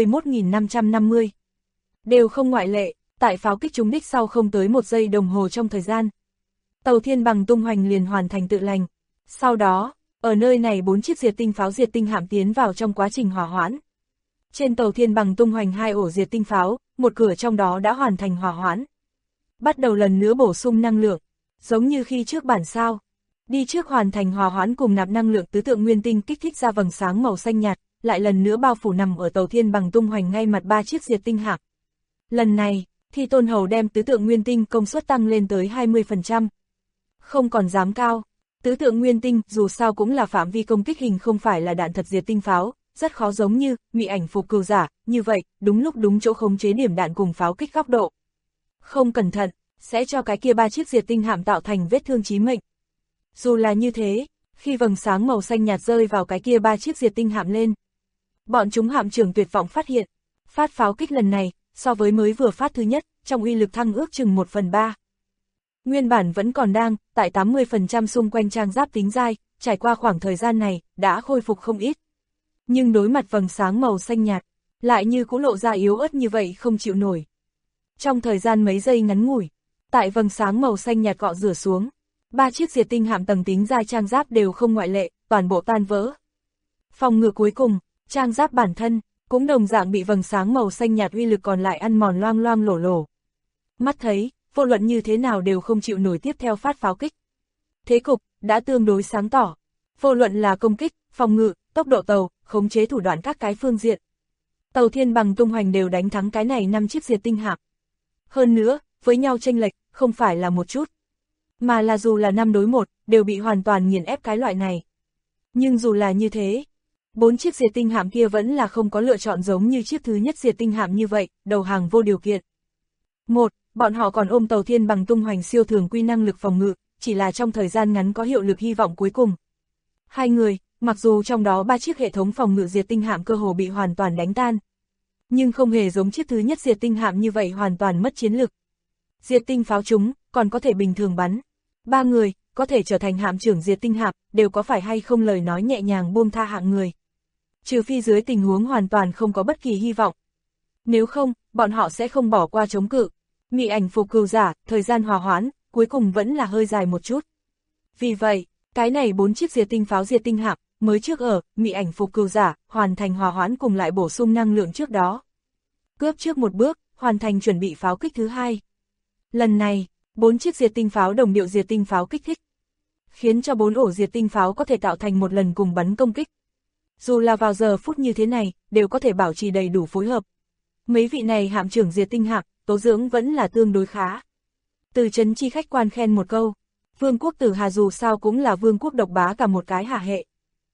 21.550. Đều không ngoại lệ, tại pháo kích trúng đích sau không tới 1 giây đồng hồ trong thời gian. Tàu Thiên Bằng tung hoành liền hoàn thành tự lành. Sau đó, ở nơi này 4 chiếc diệt tinh pháo diệt tinh hạm tiến vào trong quá trình hỏa hoãn. Trên tàu Thiên Bằng tung hoành 2 ổ diệt tinh pháo, một cửa trong đó đã hoàn thành hỏa hoãn. Bắt đầu lần nữa bổ sung năng lượng, giống như khi trước bản sao. Đi trước hoàn thành hỏa hoãn cùng nạp năng lượng tứ tượng nguyên tinh kích thích ra vầng sáng màu xanh nhạt, lại lần nữa bao phủ nằm ở tàu Thiên Bằng tung hoành ngay mặt 3 chiếc diệt tinh hạm. Lần này, Thi Tôn Hầu đem tứ tượng nguyên tinh công suất tăng lên tới 20%. Không còn dám cao. Tứ tượng nguyên tinh dù sao cũng là phạm vi công kích hình không phải là đạn thật diệt tinh pháo, rất khó giống như mị ảnh phục cừu giả, như vậy, đúng lúc đúng chỗ khống chế điểm đạn cùng pháo kích góc độ. Không cẩn thận, sẽ cho cái kia 3 chiếc diệt tinh hạm tạo thành vết thương chí mệnh. Dù là như thế, khi vầng sáng màu xanh nhạt rơi vào cái kia 3 chiếc diệt tinh hạm lên, bọn chúng hạm trưởng tuyệt vọng phát hiện, phát pháo kích lần này, so với mới vừa phát thứ nhất, trong uy lực thăng ước chừng 1/3. Nguyên bản vẫn còn đang, tại 80% xung quanh trang giáp tính dai, trải qua khoảng thời gian này, đã khôi phục không ít. Nhưng đối mặt vầng sáng màu xanh nhạt, lại như cũ lộ ra yếu ớt như vậy không chịu nổi. Trong thời gian mấy giây ngắn ngủi, tại vầng sáng màu xanh nhạt gọ rửa xuống, 3 chiếc diệt tinh hạm tầng tính dai trang giáp đều không ngoại lệ, toàn bộ tan vỡ. Phòng ngự cuối cùng, trang giáp bản thân, cũng đồng dạng bị vầng sáng màu xanh nhạt uy lực còn lại ăn mòn loang loang lổ lổ. Mắt thấy, vô luận như thế nào đều không chịu nổi tiếp theo phát pháo kích. Thế cục đã tương đối sáng tỏ, vô luận là công kích, phòng ngự, tốc độ tàu, khống chế thủ đoạn các cái phương diện. Tàu Thiên Bằng tung hoành đều đánh thắng cái này 5 chiếc diệt tinh hạm. Hơn nữa, với nhau chênh lệch, không phải là một chút, mà là dù là 5 đối 1, đều bị hoàn toàn nghiền ép cái loại này. Nhưng dù là như thế, 4 chiếc diệt tinh hạm kia vẫn là không có lựa chọn giống như chiếc thứ nhất diệt tinh hạm như vậy, đầu hàng vô điều kiện. Bọn họ còn ôm tàu Thiên Bằng tung hoành siêu thường quy năng lực phòng ngự, chỉ là trong thời gian ngắn có hiệu lực hy vọng cuối cùng. 2 người, mặc dù trong đó 3 chiếc hệ thống phòng ngự diệt tinh hạm cơ hồ bị hoàn toàn đánh tan, nhưng không hề giống chiếc thứ nhất diệt tinh hạm như vậy hoàn toàn mất chiến lực. Diệt tinh pháo chúng, còn có thể bình thường bắn. 3 người, có thể trở thành hạm trưởng diệt tinh hạm, đều có phải hay không lời nói nhẹ nhàng buông tha hạng người. Trừ phi dưới tình huống hoàn toàn không có bất kỳ hy vọng. Nếu không, bọn họ sẽ không bỏ qua chống cự. Mị ảnh phục cừu giả, thời gian hòa hoãn, cuối cùng vẫn là hơi dài một chút. Vì vậy, cái này 4 chiếc diệt tinh pháo diệt tinh hạm, mới trước ở, mị ảnh phục cừu giả, hoàn thành hòa hoãn cùng lại bổ sung năng lượng trước đó. Cướp trước một bước, hoàn thành chuẩn bị pháo kích thứ 2. Lần này, 4 chiếc diệt tinh pháo đồng điệu diệt tinh pháo kích thích, khiến cho 4 ổ diệt tinh pháo có thể tạo thành một lần cùng bắn công kích. Dù là vào giờ phút như thế này, đều có thể bảo trì đầy đủ phối hợp. Mấy vị này hạm trưởng diệt tinh hạm, tố dưỡng vẫn là tương đối khá. Từ Trấn Chi khách quan khen một câu, Vương quốc Tử Hà dù sao cũng là vương quốc độc bá cả một cái hà hệ.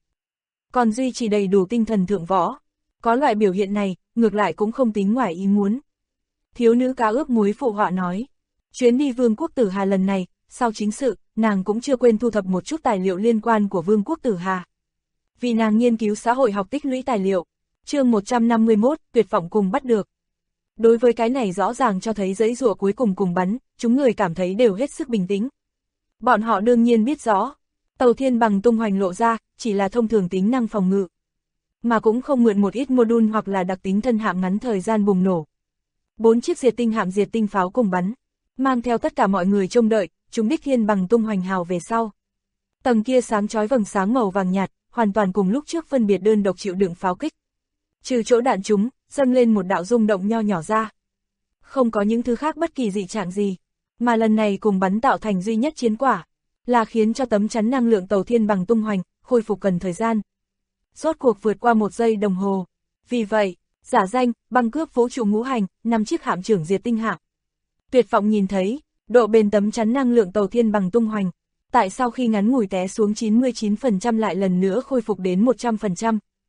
Còn duy trì đầy đủ tinh thần thượng võ, có loại biểu hiện này, ngược lại cũng không tính ngoài ý muốn. Thiếu nữ cá ướp muối phụ họa nói, chuyến đi Vương quốc Tử Hà lần này, sau chính sự, nàng cũng chưa quên thu thập một chút tài liệu liên quan của Vương quốc Tử Hà. Vì nàng nghiên cứu xã hội học tích lũy tài liệu, chương 151, tuyệt vọng cùng bắt được. Đối với cái này rõ ràng cho thấy giấy rùa cuối cùng bắn, chúng người cảm thấy đều hết sức bình tĩnh. Bọn họ đương nhiên biết rõ, tàu Thiên Bằng tung hoành lộ ra, chỉ là thông thường tính năng phòng ngự, mà cũng không mượn một ít module hoặc là đặc tính thân hạm ngắn thời gian bùng nổ. 4 chiếc diệt tinh hạm diệt tinh pháo cùng bắn, mang theo tất cả mọi người trông đợi, chúng đích Thiên Bằng tung hoành hào về sau. Tầng kia sáng chói vầng sáng màu vàng nhạt, hoàn toàn cùng lúc trước phân biệt đơn độc chịu đựng pháo kích. Trừ chỗ đạn chúng, dâng lên một đạo rung động nho nhỏ ra. Không có những thứ khác bất kỳ dị trạng gì, mà lần này cùng bắn tạo thành duy nhất chiến quả, là khiến cho tấm chắn năng lượng tàu Thiên Bằng tung hoành, khôi phục cần thời gian. Rốt cuộc vượt qua 1 giây đồng hồ. Vì vậy, giả danh, băng cướp vũ trụ ngũ hành, 5 chiếc hạm trưởng diệt tinh hạm. Tuyệt vọng nhìn thấy, độ bền tấm chắn năng lượng tàu Thiên Bằng tung hoành, tại sau khi ngắn ngủi té xuống 99% lại lần nữa khôi phục đến 100%.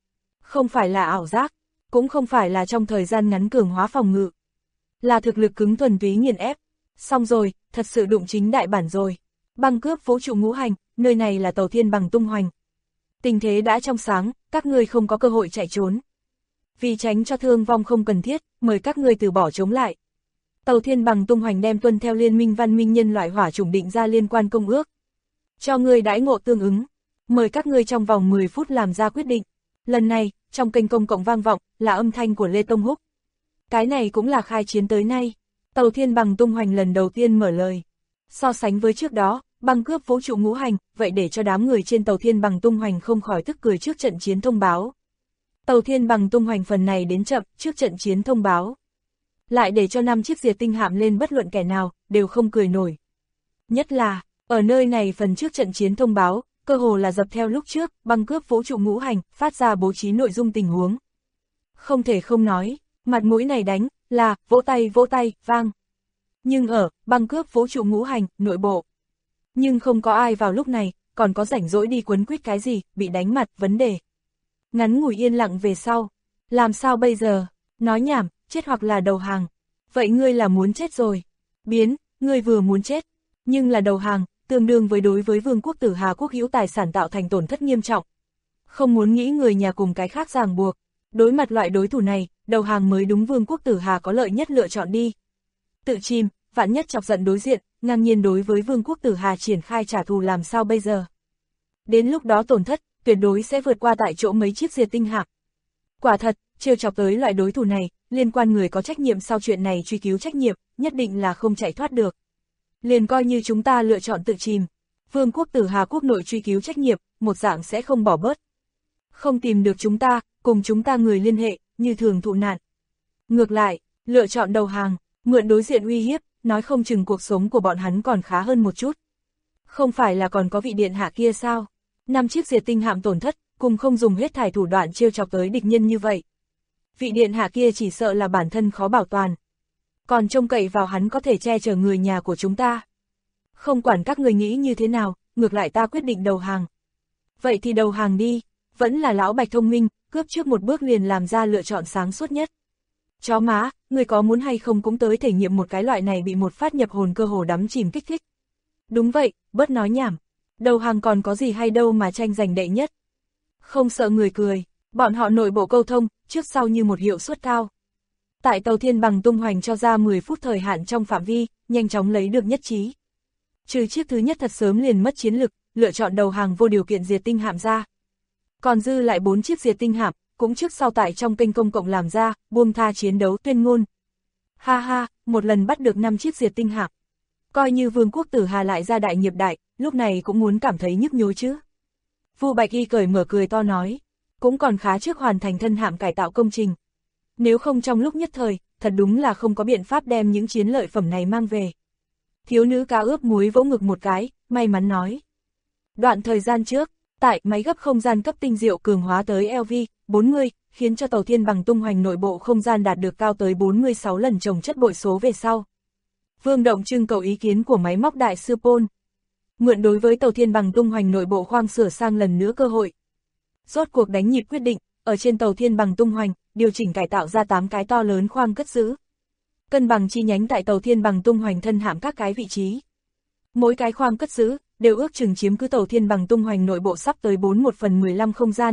Không phải là ảo giác, cũng không phải là trong thời gian ngắn cường hóa phòng ngự. Là thực lực cứng thuần túy nghiền ép. Xong rồi, thật sự đụng chính đại bản rồi. Băng cướp vũ trụ ngũ hành, nơi này là tàu thiên bằng tung hoành. Tình thế đã trong sáng, các ngươi không có cơ hội chạy trốn. Vì tránh cho thương vong không cần thiết, mời các ngươi từ bỏ chống lại. Tàu thiên bằng tung hoành đem tuân theo Liên minh văn minh nhân loại hỏa chủng định ra liên quan công ước. Cho ngươi đãi ngộ tương ứng. Mời các ngươi trong vòng 10 phút làm ra quyết định. Lần này, trong kênh công cộng vang vọng, là âm thanh của Lê Tông Húc. Cái này cũng là khai chiến tới nay. Tàu thiên bằng tung hoành lần đầu tiên mở lời. So sánh với trước đó, băng cướp vũ trụ ngũ hành, vậy để cho đám người trên tàu thiên bằng tung hoành không khỏi tức cười trước trận chiến thông báo. Tàu thiên bằng tung hoành phần này đến chậm, trước trận chiến thông báo. Lại để cho 5 chiếc diệt tinh hạm lên bất luận kẻ nào, đều không cười nổi. Nhất là, ở nơi này phần trước trận chiến thông báo, cơ hồ là dập theo lúc trước, băng cướp vũ trụ ngũ hành, phát ra bố trí nội dung tình huống. Không thể không nói, mặt mũi này đánh, là, vỗ tay, vang. Nhưng ở, băng cướp vũ trụ ngũ hành, nội bộ. Nhưng không có ai vào lúc này, còn có rảnh rỗi đi quấn quýt cái gì, bị đánh mặt, vấn đề. Ngắn ngủi yên lặng về sau. Làm sao bây giờ? Nói nhảm, chết hoặc là đầu hàng. Vậy ngươi là muốn chết rồi. Biến, ngươi vừa muốn chết. Nhưng là đầu hàng, tương đương với đối với Vương quốc Tử Hà quốc hữu tài sản tạo thành tổn thất nghiêm trọng. Không muốn nghĩ người nhà cùng cái khác ràng buộc. Đối mặt loại đối thủ này, đầu hàng mới đúng Vương quốc Tử Hà có lợi nhất lựa chọn đi. Tự chìm, vạn nhất chọc giận đối diện, ngang nhiên đối với Vương quốc Tử Hà triển khai trả thù làm sao bây giờ. Đến lúc đó tổn thất, tuyệt đối sẽ vượt qua tại chỗ mấy chiếc diệt tinh hạm. Quả thật, trêu chọc tới loại đối thủ này, liên quan người có trách nhiệm sau chuyện này truy cứu trách nhiệm, nhất định là không chạy thoát được. Liền coi như chúng ta lựa chọn tự chìm, Vương quốc Tử Hà quốc nội truy cứu trách nhiệm, một dạng sẽ không bỏ bớt. Không tìm được chúng ta, cùng chúng ta người liên hệ, như thường thụ nạn. Ngược lại, lựa chọn đầu hàng, mượn đối diện uy hiếp, nói không chừng cuộc sống của bọn hắn còn khá hơn một chút. Không phải là còn có vị điện hạ kia sao? 5 chiếc diệt tinh hạm tổn thất, cùng không dùng hết thải thủ đoạn trêu chọc tới địch nhân như vậy. Vị điện hạ kia chỉ sợ là bản thân khó bảo toàn. Còn trông cậy vào hắn có thể che chở người nhà của chúng ta. Không quản các người nghĩ như thế nào, ngược lại ta quyết định đầu hàng. Vậy thì đầu hàng đi, vẫn là lão Bạch thông minh, cướp trước một bước liền làm ra lựa chọn sáng suốt nhất. Chó má, người có muốn hay không cũng tới thể nghiệm một cái loại này bị một phát nhập hồn cơ hồ đắm chìm kích thích. Đúng vậy, bớt nói nhảm. Đầu hàng còn có gì hay đâu mà tranh giành đệ nhất. Không sợ người cười, bọn họ nội bộ câu thông, trước sau như một hiệu suất cao. Tại tàu thiên bằng tung hoành cho ra 10 phút thời hạn trong phạm vi, nhanh chóng lấy được nhất trí. Trừ chiếc thứ nhất thật sớm liền mất chiến lực, lựa chọn đầu hàng vô điều kiện diệt tinh hạm ra. Còn dư lại 4 chiếc diệt tinh hạm, cũng trước sau tại trong kênh công cộng làm ra, buông tha chiến đấu tuyên ngôn. Ha ha, một lần bắt được 5 chiếc diệt tinh hạm. Coi như Vương quốc Tử Hà lại ra đại nghiệp đại, lúc này cũng muốn cảm thấy nhức nhối chứ. Vu Bạch Y cởi mở cười to nói, cũng còn khá trước hoàn thành thân hạm cải tạo công trình. Nếu không trong lúc nhất thời, thật đúng là không có biện pháp đem những chiến lợi phẩm này mang về. Thiếu nữ cá ướp muối vỗ ngực một cái, may mắn nói. Đoạn thời gian trước, tại máy gấp không gian cấp tinh diệu cường hóa tới LV, 40, khiến cho tàu thiên bằng tung hoành nội bộ không gian đạt được cao tới 46 lần chồng chất bội số về sau. Vương Động trưng cầu ý kiến của máy móc đại sư Paul. Mượn đối với tàu thiên bằng tung hoành nội bộ khoang sửa sang lần nữa cơ hội. Rốt cuộc đánh nhịp quyết định, ở trên tàu thiên bằng tung hoành, điều chỉnh cải tạo ra 8 cái to lớn khoang cất giữ. Cân bằng chi nhánh tại tàu thiên bằng tung hoành thân hạm các cái vị trí. Mỗi cái khoang cất giữ, đều ước chừng chiếm cứ tàu thiên bằng tung hoành nội bộ sắp tới 1/15 không gian.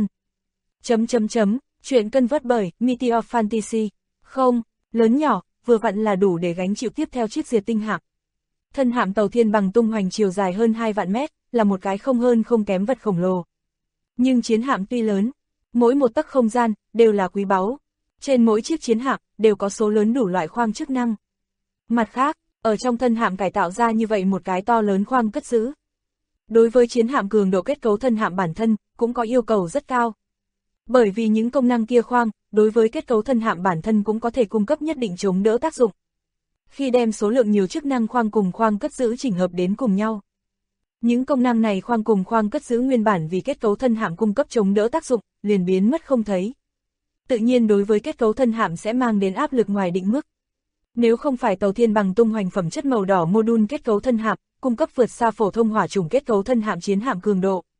Chuyện cân vớt bởi Meteor Fantasy. Không, lớn nhỏ, vừa vặn là đủ để gánh chịu tiếp theo chiếc diệt tinh hạm. Thân hạm tàu thiên bằng tung hoành chiều dài hơn 2 vạn mét, là một cái không hơn không kém vật khổng lồ. Nhưng chiến hạm tuy lớn, mỗi một tấc không gian, đều là quý báu. Trên mỗi chiếc chiến hạm, đều có số lớn đủ loại khoang chức năng. Mặt khác, ở trong thân hạm cải tạo ra như vậy một cái to lớn khoang cất giữ. Đối với chiến hạm cường độ kết cấu thân hạm bản thân, cũng có yêu cầu rất cao. Bởi vì những công năng kia khoang, đối với kết cấu thân hạm bản thân cũng có thể cung cấp nhất định chống đỡ tác dụng. Khi đem số lượng nhiều chức năng khoang cùng khoang cất giữ chỉnh hợp đến cùng nhau. Những công năng này khoang cùng khoang cất giữ nguyên bản vì kết cấu thân hạm cung cấp chống đỡ tác dụng, liền biến mất không thấy. Tự nhiên đối với kết cấu thân hạm sẽ mang đến áp lực ngoài định mức. Nếu không phải tàu thiên bằng tung hoành phẩm chất màu đỏ mô đun kết cấu thân hạm, cung cấp vượt xa phổ thông hỏa chủng kết cấu thân hạm chiến hạm cường độ.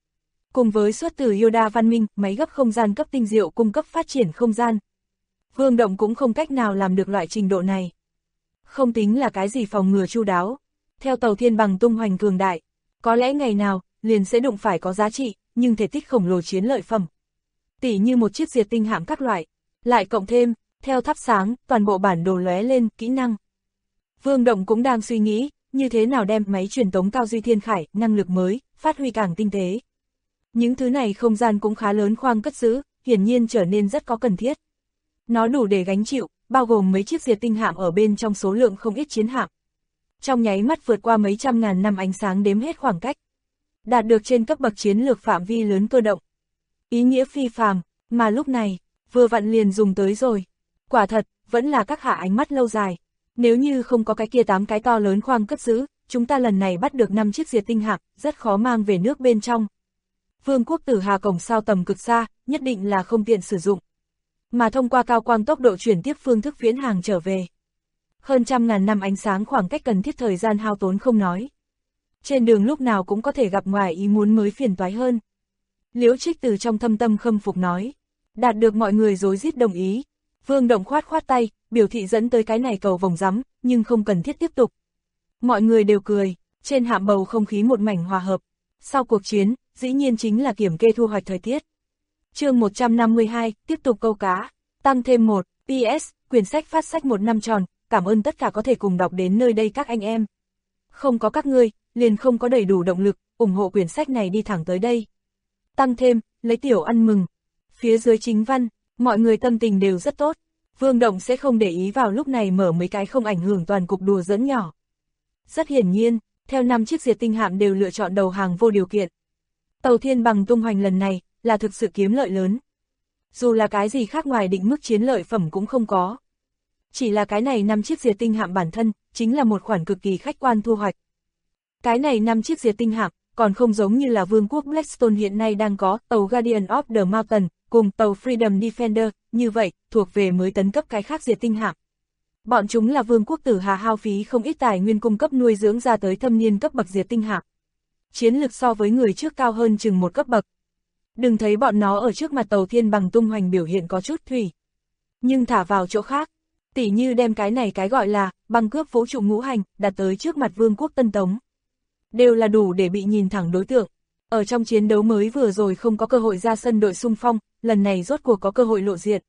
cùng với xuất từ Yoda văn minh, máy gấp không gian cấp tinh diệu cung cấp phát triển không gian. Vương Động cũng không cách nào làm được loại trình độ này. Không tính là cái gì phòng ngừa chu đáo. Theo tàu thiên bằng tung hoành cường đại, có lẽ ngày nào, liền sẽ đụng phải có giá trị, nhưng thể tích khổng lồ chiến lợi phẩm. Tỉ như một chiếc diệt tinh hạm các loại, lại cộng thêm, theo thắp sáng, toàn bộ bản đồ lóe lên, kỹ năng. Vương Động cũng đang suy nghĩ, như thế nào đem máy truyền tống cao duy thiên khải, năng lực mới, phát huy càng tinh tế. Những thứ này không gian cũng khá lớn khoang cất giữ, hiển nhiên trở nên rất có cần thiết. Nó đủ để gánh chịu, bao gồm mấy chiếc diệt tinh hạm ở bên trong số lượng không ít chiến hạm. Trong nháy mắt vượt qua mấy trăm ngàn năm ánh sáng đếm hết khoảng cách. Đạt được trên cấp bậc chiến lược phạm vi lớn cơ động. Ý nghĩa phi phàm, mà lúc này, vừa vặn liền dùng tới rồi. Quả thật, vẫn là các hạ ánh mắt lâu dài. Nếu như không có cái kia 8 cái to lớn khoang cất giữ, chúng ta lần này bắt được 5 chiếc diệt tinh hạm, rất khó mang về nước bên trong. Vương quốc Tử Hà cổng sao tầm cực xa, nhất định là không tiện sử dụng. Mà thông qua cao quang tốc độ chuyển tiếp phương thức viễn hàng trở về. Hơn trăm ngàn năm ánh sáng khoảng cách cần thiết thời gian hao tốn không nói. Trên đường lúc nào cũng có thể gặp ngoài ý muốn mới phiền toái hơn. Liễu Trích từ trong thâm tâm khâm phục nói. Đạt được mọi người rối rít đồng ý. Vương Động khoát khoát tay, biểu thị dẫn tới cái này cầu vòng rắm, nhưng không cần thiết tiếp tục. Mọi người đều cười, trên hạm bầu không khí một mảnh hòa hợp. Sau cuộc chiến, dĩ nhiên chính là kiểm kê thu hoạch thời tiết. Chương 152, tiếp tục câu cá, tăng thêm 1, PS, quyển sách phát sách 1 năm tròn, cảm ơn tất cả có thể cùng đọc đến nơi đây các anh em. Không có các ngươi, liền không có đầy đủ động lực, ủng hộ quyển sách này đi thẳng tới đây. Tăng thêm, lấy tiểu ăn mừng. Phía dưới chính văn, mọi người tâm tình đều rất tốt. Vương Động sẽ không để ý vào lúc này mở mấy cái không ảnh hưởng toàn cục đùa giỡn nhỏ. Rất hiển nhiên, theo 5 chiếc diệt tinh hạm đều lựa chọn đầu hàng vô điều kiện. Tàu thiên bằng tung hoành lần này, là thực sự kiếm lợi lớn. Dù là cái gì khác ngoài định mức chiến lợi phẩm cũng không có. Chỉ là cái này 5 chiếc diệt tinh hạm bản thân, chính là một khoản cực kỳ khách quan thu hoạch. Cái này 5 chiếc diệt tinh hạm, còn không giống như là vương quốc Blackstone hiện nay đang có tàu Guardian of the Mountain, cùng tàu Freedom Defender, như vậy, thuộc về mới tấn cấp cái khác diệt tinh hạm. Bọn chúng là vương quốc Tử Hà hao phí không ít tài nguyên cung cấp nuôi dưỡng ra tới thâm niên cấp bậc diệt tinh hạm. Chiến lực so với người trước cao hơn chừng một cấp bậc. Đừng thấy bọn nó ở trước mặt tàu thiên bằng tung hoành biểu hiện có chút thủy. Nhưng thả vào chỗ khác, tỉ như đem cái này cái gọi là băng cướp vũ trụ ngũ hành đặt tới trước mặt vương quốc Tân Tống. Đều là đủ để bị nhìn thẳng đối tượng. Ở trong chiến đấu mới vừa rồi không có cơ hội ra sân đội xung phong, lần này rốt cuộc có cơ hội lộ diện.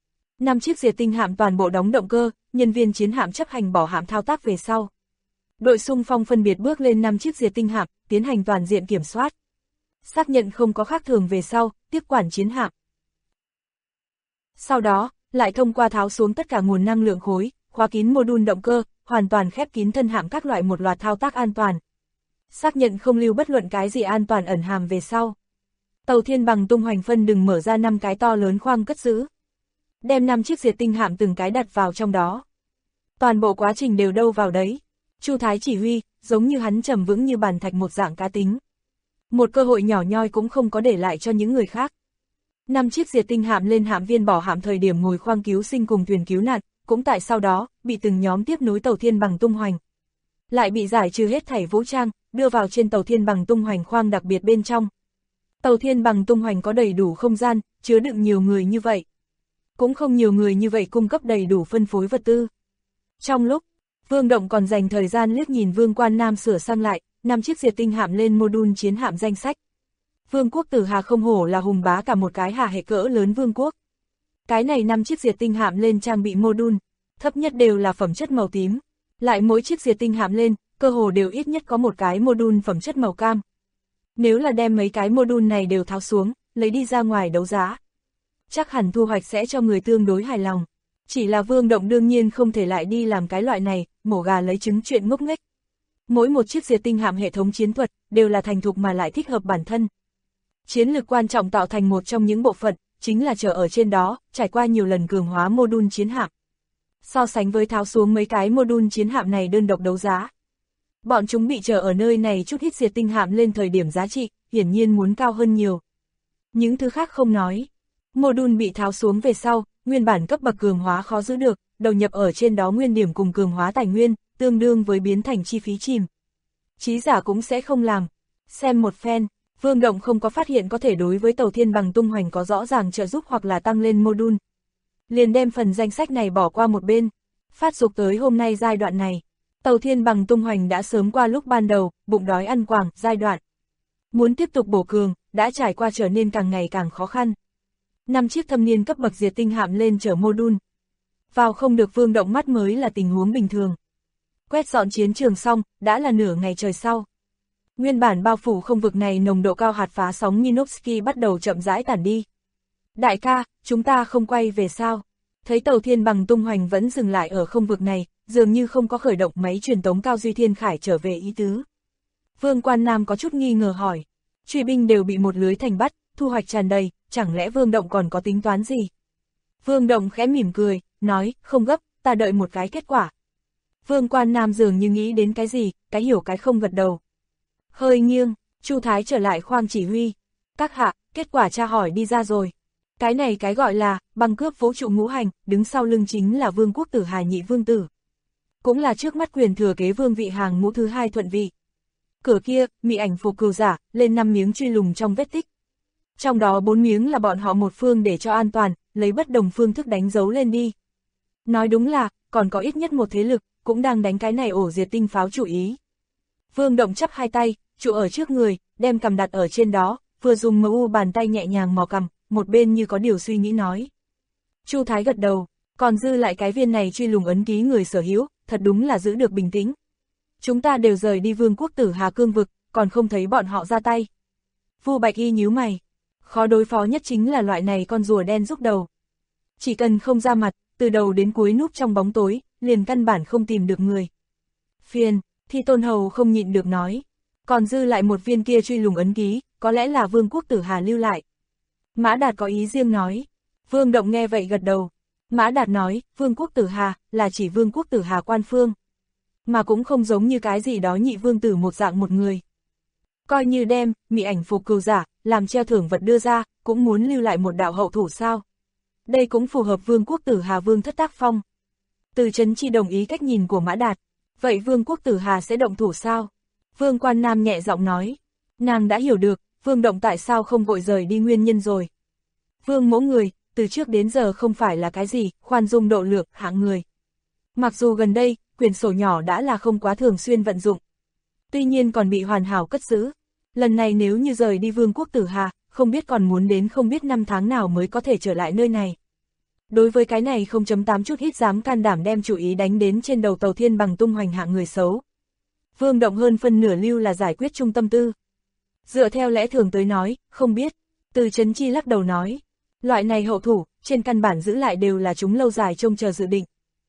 5 chiếc diệt tinh hạm toàn bộ đóng động cơ, nhân viên chiến hạm chấp hành bỏ hạm thao tác về sau. Đội xung phong phân biệt bước lên 5 chiếc diệt tinh hạm, tiến hành toàn diện kiểm soát. Xác nhận không có khác thường về sau, tiếp quản chiến hạm. Sau đó, lại thông qua tháo xuống tất cả nguồn năng lượng khối, khóa kín mô-đun động cơ, hoàn toàn khép kín thân hạm các loại một loạt thao tác an toàn. Xác nhận không lưu bất luận cái gì an toàn ẩn hàm về sau. Tàu thiên bằng tung hoành phân đừng mở ra 5 cái to lớn khoang cất giữ. Đem 5 chiếc diệt tinh hạm từng cái đặt vào trong đó. Toàn bộ quá trình đều đâu vào đấy. Chu Thái chỉ huy, giống như hắn trầm vững như bàn thạch một dạng cá tính. Một cơ hội nhỏ nhoi cũng không có để lại cho những người khác. 5 chiếc diệt tinh hạm lên hạm viên bỏ hạm thời điểm ngồi khoang cứu sinh cùng thuyền cứu nạn, cũng tại sau đó, bị từng nhóm tiếp nối tàu thiên bằng tung hoành. Lại bị giải trừ hết thảy vũ trang, đưa vào trên tàu thiên bằng tung hoành khoang đặc biệt bên trong. Tàu thiên bằng tung hoành có đầy đủ không gian, chứa đựng nhiều người như vậy. Cũng không nhiều người như vậy cung cấp đầy đủ phân phối vật tư. Trong lúc, Vương Động còn dành thời gian liếc nhìn Vương Quan Nam sửa sang lại, 5 chiếc diệt tinh hạm lên mô-đun chiến hạm danh sách. Vương quốc Tử Hà không hổ là hùng bá cả một cái hà hệ cỡ lớn vương quốc. Cái này 5 chiếc diệt tinh hạm lên trang bị mô-đun, thấp nhất đều là phẩm chất màu tím. Lại mỗi chiếc diệt tinh hạm lên, cơ hồ đều ít nhất có một cái mô-đun phẩm chất màu cam. Nếu là đem mấy cái mô-đun này đều tháo xuống, lấy đi ra ngoài đấu giá, chắc hẳn thu hoạch sẽ cho người tương đối hài lòng. Chỉ là Vương Động đương nhiên không thể lại đi làm cái loại này, mổ gà lấy trứng chuyện ngốc nghếch. Mỗi một chiếc diệt tinh hạm hệ thống chiến thuật, đều là thành thục mà lại thích hợp bản thân. Chiến lược quan trọng tạo thành một trong những bộ phận, chính là chờ ở trên đó, trải qua nhiều lần cường hóa mô-đun chiến hạm. So sánh với tháo xuống mấy cái mô-đun chiến hạm này đơn độc đấu giá. Bọn chúng bị chờ ở nơi này chút ít diệt tinh hạm lên thời điểm giá trị, hiển nhiên muốn cao hơn nhiều. Những thứ khác không nói. Mô-đun bị tháo xuống về sau, nguyên bản cấp bậc cường hóa khó giữ được, đầu nhập ở trên đó nguyên điểm cùng cường hóa tài nguyên, tương đương với biến thành chi phí chìm. Trí giả cũng sẽ không làm. Xem một phen, Vương Động không có phát hiện có thể đối với tàu thiên bằng tung hoành có rõ ràng trợ giúp hoặc là tăng lên module. Liền đem phần danh sách này bỏ qua một bên. Phát dục tới hôm nay giai đoạn này, tàu thiên bằng tung hoành đã sớm qua lúc ban đầu, bụng đói ăn quàng, giai đoạn. Muốn tiếp tục bổ cường, đã trải qua trở nên càng ngày càng khó khăn. 5 chiếc thâm niên cấp bậc diệt tinh hạm lên chở module. Vào không được Vương Động mắt mới là tình huống bình thường. Quét dọn chiến trường xong, đã là nửa ngày trời sau. Nguyên bản bao phủ không vực này nồng độ cao hạt phá sóng Minovsky bắt đầu chậm rãi tản đi. Đại ca, chúng ta không quay về sao? Thấy tàu thiên bằng tung hoành vẫn dừng lại ở không vực này, dường như không có khởi động máy truyền tống cao duy thiên khải trở về ý tứ. Vương Quan Nam có chút nghi ngờ hỏi. Truy binh đều bị một lưới thành bắt, thu hoạch tràn đầy, chẳng lẽ Vương Động còn có tính toán gì? Vương Động khẽ mỉm cười, nói, không gấp, ta đợi một cái kết quả. Vương Quan Nam dường như nghĩ đến cái gì, cái hiểu cái không gật đầu. Hơi nghiêng, Chu Thái trở lại khoang chỉ huy. Các hạ, kết quả tra hỏi đi ra rồi. Cái này cái gọi là, băng cướp vũ trụ ngũ hành, đứng sau lưng chính là Vương Quốc Tử Hà nhị vương tử. Cũng là trước mắt quyền thừa kế vương vị hàng ngũ thứ 2 thuận vị. Cửa kia, mị ảnh phục cừu giả, lên 5 miếng truy lùng trong vết tích. Trong đó 4 miếng là bọn họ một phương để cho an toàn, lấy bất đồng phương thức đánh dấu lên đi. Nói đúng là, còn có ít nhất một thế lực, cũng đang đánh cái này ổ diệt tinh pháo chủ ý. Vương Động chắp hai tay, trụ ở trước người, đem cằm đặt ở trên đó, vừa dùng mu bàn tay nhẹ nhàng mò cằm, một bên như có điều suy nghĩ nói. Chu Thái gật đầu, còn dư lại cái viên này truy lùng ấn ký người sở hữu, thật đúng là giữ được bình tĩnh. Chúng ta đều rời đi Vương quốc Tử Hà cương vực, còn không thấy bọn họ ra tay. Vu Bạch Y nhíu mày, khó đối phó nhất chính là loại này con rùa đen rúc đầu. Chỉ cần không ra mặt, từ đầu đến cuối núp trong bóng tối, liền căn bản không tìm được người. Phiền, Thi Tôn Hầu không nhịn được nói. Còn dư lại một viên kia truy lùng ấn ký, có lẽ là Vương quốc Tử Hà lưu lại. Mã Đạt có ý riêng nói. Vương Động nghe vậy gật đầu. Mã Đạt nói, Vương quốc Tử Hà, là chỉ Vương quốc Tử Hà quan phương. Mà cũng không giống như cái gì đó nhị vương tử một dạng một người. Coi như đem, mị ảnh phục cừu giả, làm treo thưởng vật đưa ra, cũng muốn lưu lại một đạo hậu thủ sao. Đây cũng phù hợp Vương quốc Tử Hà vương thất tác phong. Từ Trấn Chi đồng ý cách nhìn của Mã Đạt. Vậy Vương quốc Tử Hà sẽ động thủ sao? Vương Quan Nam nhẹ giọng nói. Nàng đã hiểu được, Vương Động tại sao không vội rời đi nguyên nhân rồi. Vương mỗ người, từ trước đến giờ không phải là cái gì, khoan dung độ lượng, hạng người. Mặc dù gần đây, quyển sổ nhỏ đã là không quá thường xuyên vận dụng. Tuy nhiên còn bị hoàn hảo cất giữ. Lần này nếu như rời đi Vương quốc Tử Hà, không biết còn muốn đến không biết năm tháng nào mới có thể trở lại nơi này. Đối với cái này 0.8 chút ít dám can đảm đem chủ ý đánh đến trên đầu tàu thiên bằng tung hoành hạng người xấu. Vương Động hơn phân nửa lưu là giải quyết trung tâm tư. Dựa theo lẽ thường tới nói, không biết. Từ Trấn Chi lắc đầu nói. Loại này hậu thủ, trên căn bản giữ lại đều là chúng lâu dài trông chờ dự định.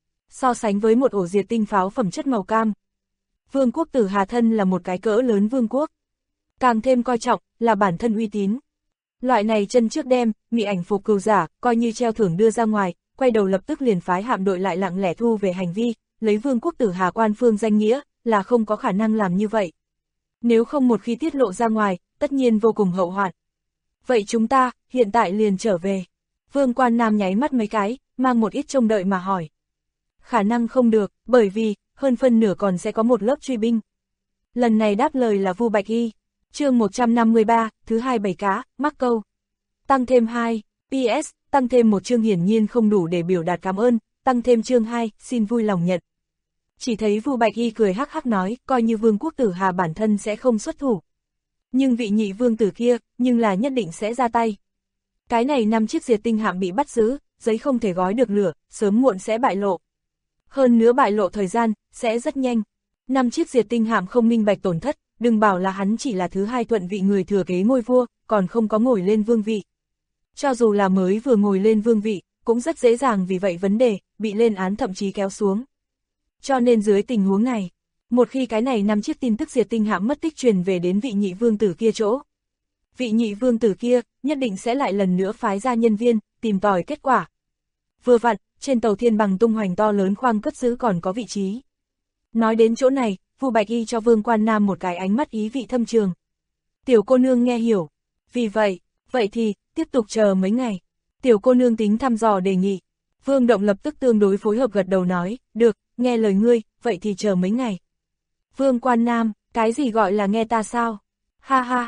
So sánh với một ổ diệt tinh pháo phẩm chất màu cam. Vương quốc Tử Hà thân là một cái cỡ lớn vương quốc. Càng thêm coi trọng, là bản thân uy tín. Loại này chân trước đem, mị ảnh phục cừu giả, coi như treo thưởng đưa ra ngoài, quay đầu lập tức liền phái hạm đội lại lặng lẽ thu về hành vi, lấy Vương quốc Tử Hà quan phương danh nghĩa, là không có khả năng làm như vậy. Nếu không một khi tiết lộ ra ngoài, tất nhiên vô cùng hậu hoạn. Vậy chúng ta, hiện tại liền trở về. Vương Quan Nam nháy mắt mấy cái, mang một ít trông đợi mà hỏi. Khả năng không được, bởi vì, hơn phân nửa còn sẽ có một lớp truy binh. Lần này đáp lời là Vu Bạch Y. Chương 153, thứ 27 cá, mắc câu. Tăng thêm 2, PS, tăng thêm một chương hiển nhiên không đủ để biểu đạt cảm ơn, tăng thêm chương 2, xin vui lòng nhận. Chỉ thấy Vu Bạch Y cười hắc hắc nói, coi như Vương quốc Tử Hà bản thân sẽ không xuất thủ. Nhưng vị nhị vương tử kia, nhưng là nhất định sẽ ra tay. Cái này 5 chiếc diệt tinh hạm bị bắt giữ, giấy không thể gói được lửa, sớm muộn sẽ bại lộ. Hơn nữa bại lộ thời gian, sẽ rất nhanh. 5 chiếc diệt tinh hạm không minh bạch tổn thất, đừng bảo là hắn chỉ là thứ 2 thuận vị người thừa kế ngôi vua, còn không có ngồi lên vương vị. Cho dù là mới vừa ngồi lên vương vị, cũng rất dễ dàng vì vậy vấn đề, bị lên án thậm chí kéo xuống. Cho nên dưới tình huống này, một khi cái này 5 chiếc tin tức diệt tinh hạm mất tích truyền về đến vị nhị vương tử kia chỗ. Vị nhị vương tử kia, nhất định sẽ lại lần nữa phái ra nhân viên, tìm tòi kết quả. Vừa vặn, trên tàu thiên bằng tung hoành to lớn khoang cất giữ còn có vị trí. Nói đến chỗ này, Vu Bạch Y cho Vương Quan Nam một cái ánh mắt ý vị thâm trường. Tiểu cô nương nghe hiểu. Vì vậy, vậy thì, tiếp tục chờ mấy ngày. Tiểu cô nương tính thăm dò đề nghị. Vương Động lập tức tương đối phối hợp gật đầu nói, được, nghe lời ngươi, vậy thì chờ mấy ngày. Vương Quan Nam, cái gì gọi là nghe ta sao? Ha ha ha,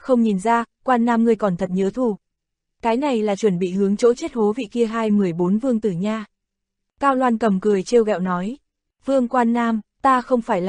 không nhìn ra, Quan Nam ngươi còn thật nhớ thù. Cái này là chuẩn bị hướng chỗ chết hố vị kia 214 vương tử nha. Cao Loan cầm cười trêu ghẹo nói. Vương Quan Nam, ta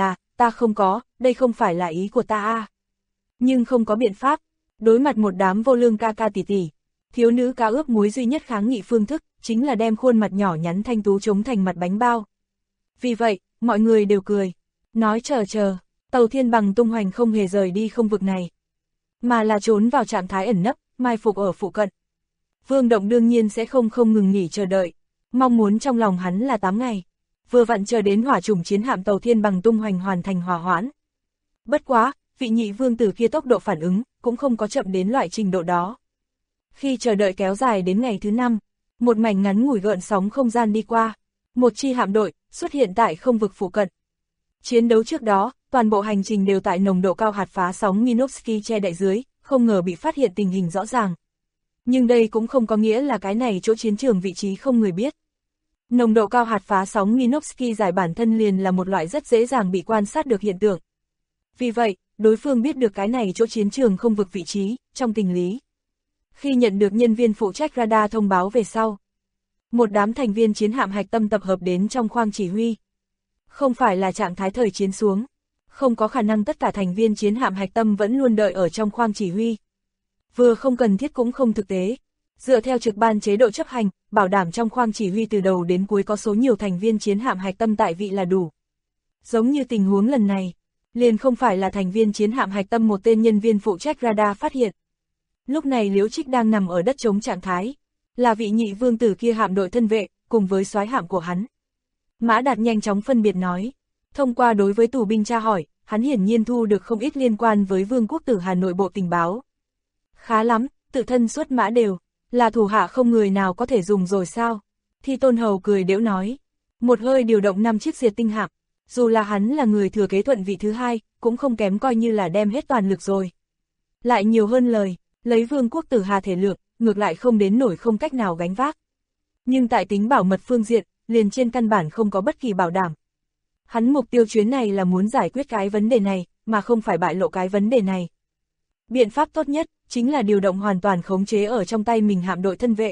không có, đây không phải là ý của ta à. Nhưng không có biện pháp, đối mặt một đám vô lương ca ca tỷ tỷ, thiếu nữ cá ướp muối duy nhất kháng nghị phương thức, chính là đem khuôn mặt nhỏ nhắn thanh tú trống thành mặt bánh bao. Vì vậy, mọi người đều cười, nói chờ, Tàu Thiên Bằng tung hoành không hề rời đi không vực này, mà là trốn vào trạng thái ẩn nấp, mai phục ở phụ cận. Vương Động đương nhiên sẽ không ngừng nghỉ chờ đợi, mong muốn trong lòng hắn là 8 ngày, vừa vặn chờ đến hỏa chủng chiến hạm Tàu Thiên Bằng tung hoành hoàn thành hòa hoãn. Bất quá, vị nhị vương tử kia tốc độ phản ứng, cũng không có chậm đến loại trình độ đó. Khi chờ đợi kéo dài đến ngày thứ 5, một mảnh ngắn ngủi gợn sóng không gian đi qua, một chi hạm đội xuất hiện tại không vực phụ cận. Chiến đấu trước đó, toàn bộ hành trình đều tại nồng độ cao hạt phá sóng Minovsky che đậy dưới, không ngờ bị phát hiện tình hình rõ ràng. Nhưng đây cũng không có nghĩa là cái này chỗ chiến trường vị trí không người biết. Nồng độ cao hạt phá sóng Minovsky giải bản thân liền là một loại rất dễ dàng bị quan sát được hiện tượng. Vì vậy, đối phương biết được cái này chỗ chiến trường không vực vị trí, trong tình lý. Khi nhận được nhân viên phụ trách radar thông báo về sau, một đám thành viên chiến hạm hạch tâm tập hợp đến trong khoang chỉ huy. Không phải là trạng thái thời chiến xuống, không có khả năng tất cả thành viên chiến hạm hạch tâm vẫn luôn đợi ở trong khoang chỉ huy. Vừa không cần thiết cũng không thực tế. Dựa theo trực ban chế độ chấp hành, bảo đảm trong khoang chỉ huy từ đầu đến cuối có số nhiều thành viên chiến hạm hạch tâm tại vị là đủ. Giống như tình huống lần này, liền không phải là thành viên chiến hạm hạch tâm một tên nhân viên phụ trách radar phát hiện. Lúc này Liễu Trích đang nằm ở đất trống trạng thái, là vị nhị vương tử kia hạm đội thân vệ, cùng với soái hạm của hắn. Mã Đạt nhanh chóng phân biệt nói, thông qua đối với tù binh tra hỏi, hắn hiển nhiên thu được không ít liên quan với Vương quốc tử Hà Nội bộ tình báo. Khá lắm, tự thân xuất mã đều, là thủ hạ không người nào có thể dùng rồi sao? Thi Tôn Hầu cười đễu nói, một hơi điều động 5 chiếc diệt tinh hạm, dù là hắn là người thừa kế thuận vị thứ 2, cũng không kém coi như là đem hết toàn lực rồi. Lại nhiều hơn lời, lấy Vương quốc tử Hà thể lượng, ngược lại không đến nổi không cách nào gánh vác. Nhưng tại tính bảo mật phương diện, liền trên căn bản không có bất kỳ bảo đảm. Hắn mục tiêu chuyến này là muốn giải quyết cái vấn đề này, mà không phải bại lộ cái vấn đề này. Biện pháp tốt nhất, chính là điều động hoàn toàn khống chế ở trong tay mình hạm đội thân vệ.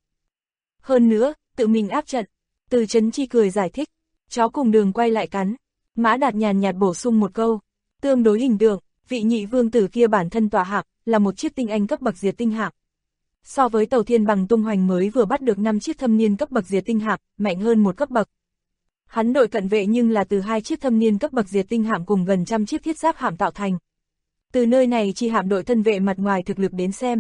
Hơn nữa, tự mình áp trận. Từ Trấn Chi cười giải thích, chó cùng đường quay lại cắn. Mã Đạt nhàn nhạt bổ sung một câu, tương đối hình tượng, vị nhị vương tử kia bản thân tọa hạm, là một chiếc tinh anh cấp bậc diệt tinh hạm. So với Tàu Thiên Bằng tung hoành mới vừa bắt được 5 chiếc thâm niên cấp bậc diệt tinh hạm, mạnh hơn một cấp bậc. Hắn đội cận vệ nhưng là từ 2 chiếc thâm niên cấp bậc diệt tinh hạm cùng gần trăm chiếc thiết giáp hạm tạo thành. Từ nơi này chi hạm đội thân vệ mặt ngoài thực lực đến xem,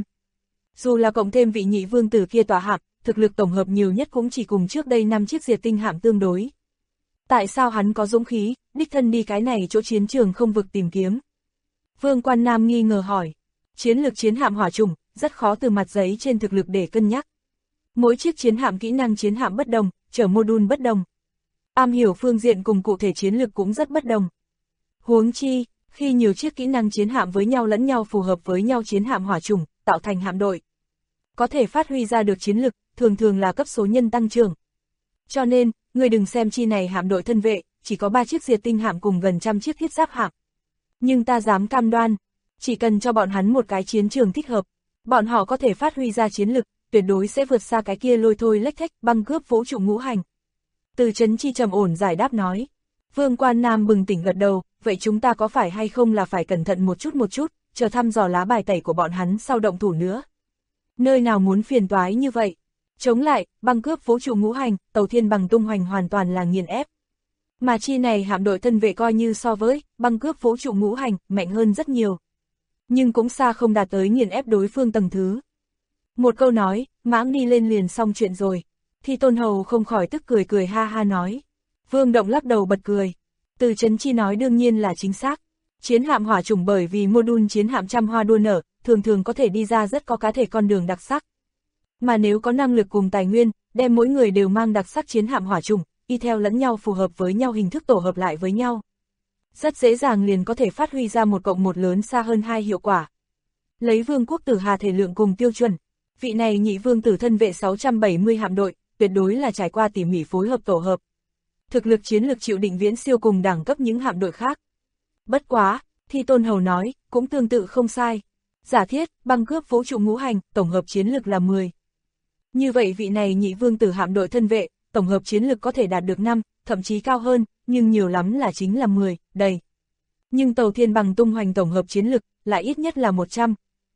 dù là cộng thêm vị nhị vương tử kia tọa hạm, thực lực tổng hợp nhiều nhất cũng chỉ cùng trước đây 5 chiếc diệt tinh hạm tương đối. Tại sao hắn có dũng khí, đích thân đi cái này chỗ chiến trường không vực tìm kiếm? Vương Quan Nam nghi ngờ hỏi, chiến lược chiến hạm hỏa chủng, rất khó từ mặt giấy trên thực lực để cân nhắc. Mỗi chiếc chiến hạm kỹ năng chiến hạm bất đồng, chở mô-đun bất đồng. Am hiểu phương diện cùng cụ thể chiến lược cũng rất bất đồng. Huống chi, khi nhiều chiếc kỹ năng chiến hạm với nhau lẫn nhau phù hợp với nhau chiến hạm hỏa chủng, tạo thành hạm đội, có thể phát huy ra được chiến lực, thường thường là cấp số nhân tăng trưởng. Cho nên, người đừng xem chi này hạm đội thân vệ, chỉ có 3 chiếc diệt tinh hạm cùng gần trăm chiếc thiết giáp hạm. Nhưng ta dám cam đoan, chỉ cần cho bọn hắn một cái chiến trường thích hợp, bọn họ có thể phát huy ra chiến lực, tuyệt đối sẽ vượt xa cái kia lôi thôi lếch thếch băng cướp vũ trụ ngũ hành. Từ Trấn Chi trầm ổn giải đáp nói. Vương Quan Nam bừng tỉnh gật đầu, vậy chúng ta có phải hay không là phải cẩn thận một chút, chờ thăm dò lá bài tẩy của bọn hắn sau động thủ nữa. Nơi nào muốn phiền toái như vậy? Chống lại, băng cướp vũ trụ ngũ hành, Tàu Thiên Bằng tung hoành hoàn toàn là nghiền ép. Mà chi này hạm đội thân vệ coi như so với băng cướp vũ trụ ngũ hành, mạnh hơn rất nhiều. Nhưng cũng xa không đạt tới nghiền ép đối phương tầng thứ. Một câu nói, mãng đi lên liền xong chuyện rồi. Thi Tôn Hầu không khỏi tức cười ha ha nói. Vương Động lắc đầu bật cười. Từ Trấn Chi nói đương nhiên là chính xác. Chiến hạm hỏa chủng bởi vì mô-đun chiến hạm trăm hoa đua nở, thường có thể đi ra rất có cá thể con đường đặc sắc. Mà nếu có năng lực cùng tài nguyên, đem mỗi người đều mang đặc sắc chiến hạm hỏa chủng, y theo lẫn nhau phù hợp với nhau hình thức tổ hợp lại với nhau. Rất dễ dàng liền có thể phát huy ra 1+1 lớn xa hơn 2 hiệu quả. Lấy Vương quốc tử Hà thể lượng cùng tiêu chuẩn, vị này nhị vương tử thân vệ 670 hạm đội, tuyệt đối là trải qua tỉ mỉ phối hợp tổ hợp. Thực lực chiến lược chịu định viễn siêu cùng đẳng cấp những hạm đội khác. Bất quá, Thi Tôn Hầu nói, cũng tương tự không sai. Giả thiết, băng cướp vũ trụ ngũ hành, tổng hợp chiến lực là 10. Như vậy vị này nhị vương tử hạm đội thân vệ, tổng hợp chiến lực có thể đạt được 5, thậm chí cao hơn, nhưng nhiều lắm là chính là 10, đầy. Nhưng tàu thiên bằng tung hoành tổng hợp chiến lực, lại ít nhất là 100.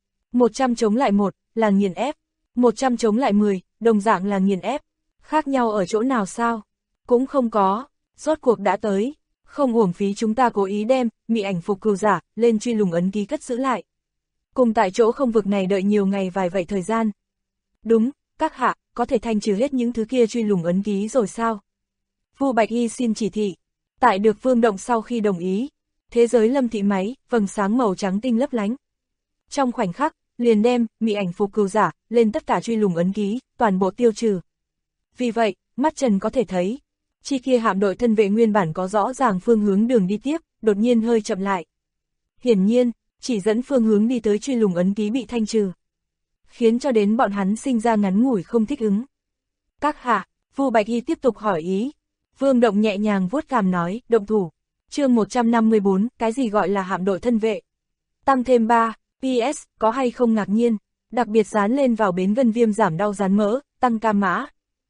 100 chống lại 1, là nghiền ép. 100 chống lại 10, đồng dạng là nghiền ép. Khác nhau ở chỗ nào sao? Cũng không có, rốt cuộc đã tới. Không uổng phí chúng ta cố ý đem, mị ảnh phục cừu giả, lên truy lùng ấn ký cất giữ lại. Cùng tại chỗ không vực này đợi nhiều ngày vài vậy thời gian. Đúng, các hạ, có thể thanh trừ hết những thứ kia truy lùng ấn ký rồi sao? Vu Bạch Y xin chỉ thị. Tại được Vương Động sau khi đồng ý, thế giới lâm thị máy, vầng sáng màu trắng tinh lấp lánh. Trong khoảnh khắc, liền đem, mị ảnh phục cừu giả, lên tất cả truy lùng ấn ký, toàn bộ tiêu trừ. Vì vậy, mắt Trần có thể thấy, chi kia hạm đội thân vệ nguyên bản có rõ ràng phương hướng đường đi tiếp, đột nhiên hơi chậm lại. Hiển nhiên, chỉ dẫn phương hướng đi tới truy lùng ấn ký bị thanh trừ, khiến cho đến bọn hắn sinh ra ngắn ngủi không thích ứng. Các hạ, Vu Bạch Y tiếp tục hỏi ý. Vương Động nhẹ nhàng vuốt cằm nói, động thủ. Chương 154, cái gì gọi là hạm đội thân vệ? Tăng thêm 3, PS, có hay không ngạc nhiên, đặc biệt dán lên vào bến gân viêm giảm đau dán mỡ, tăng cam mã.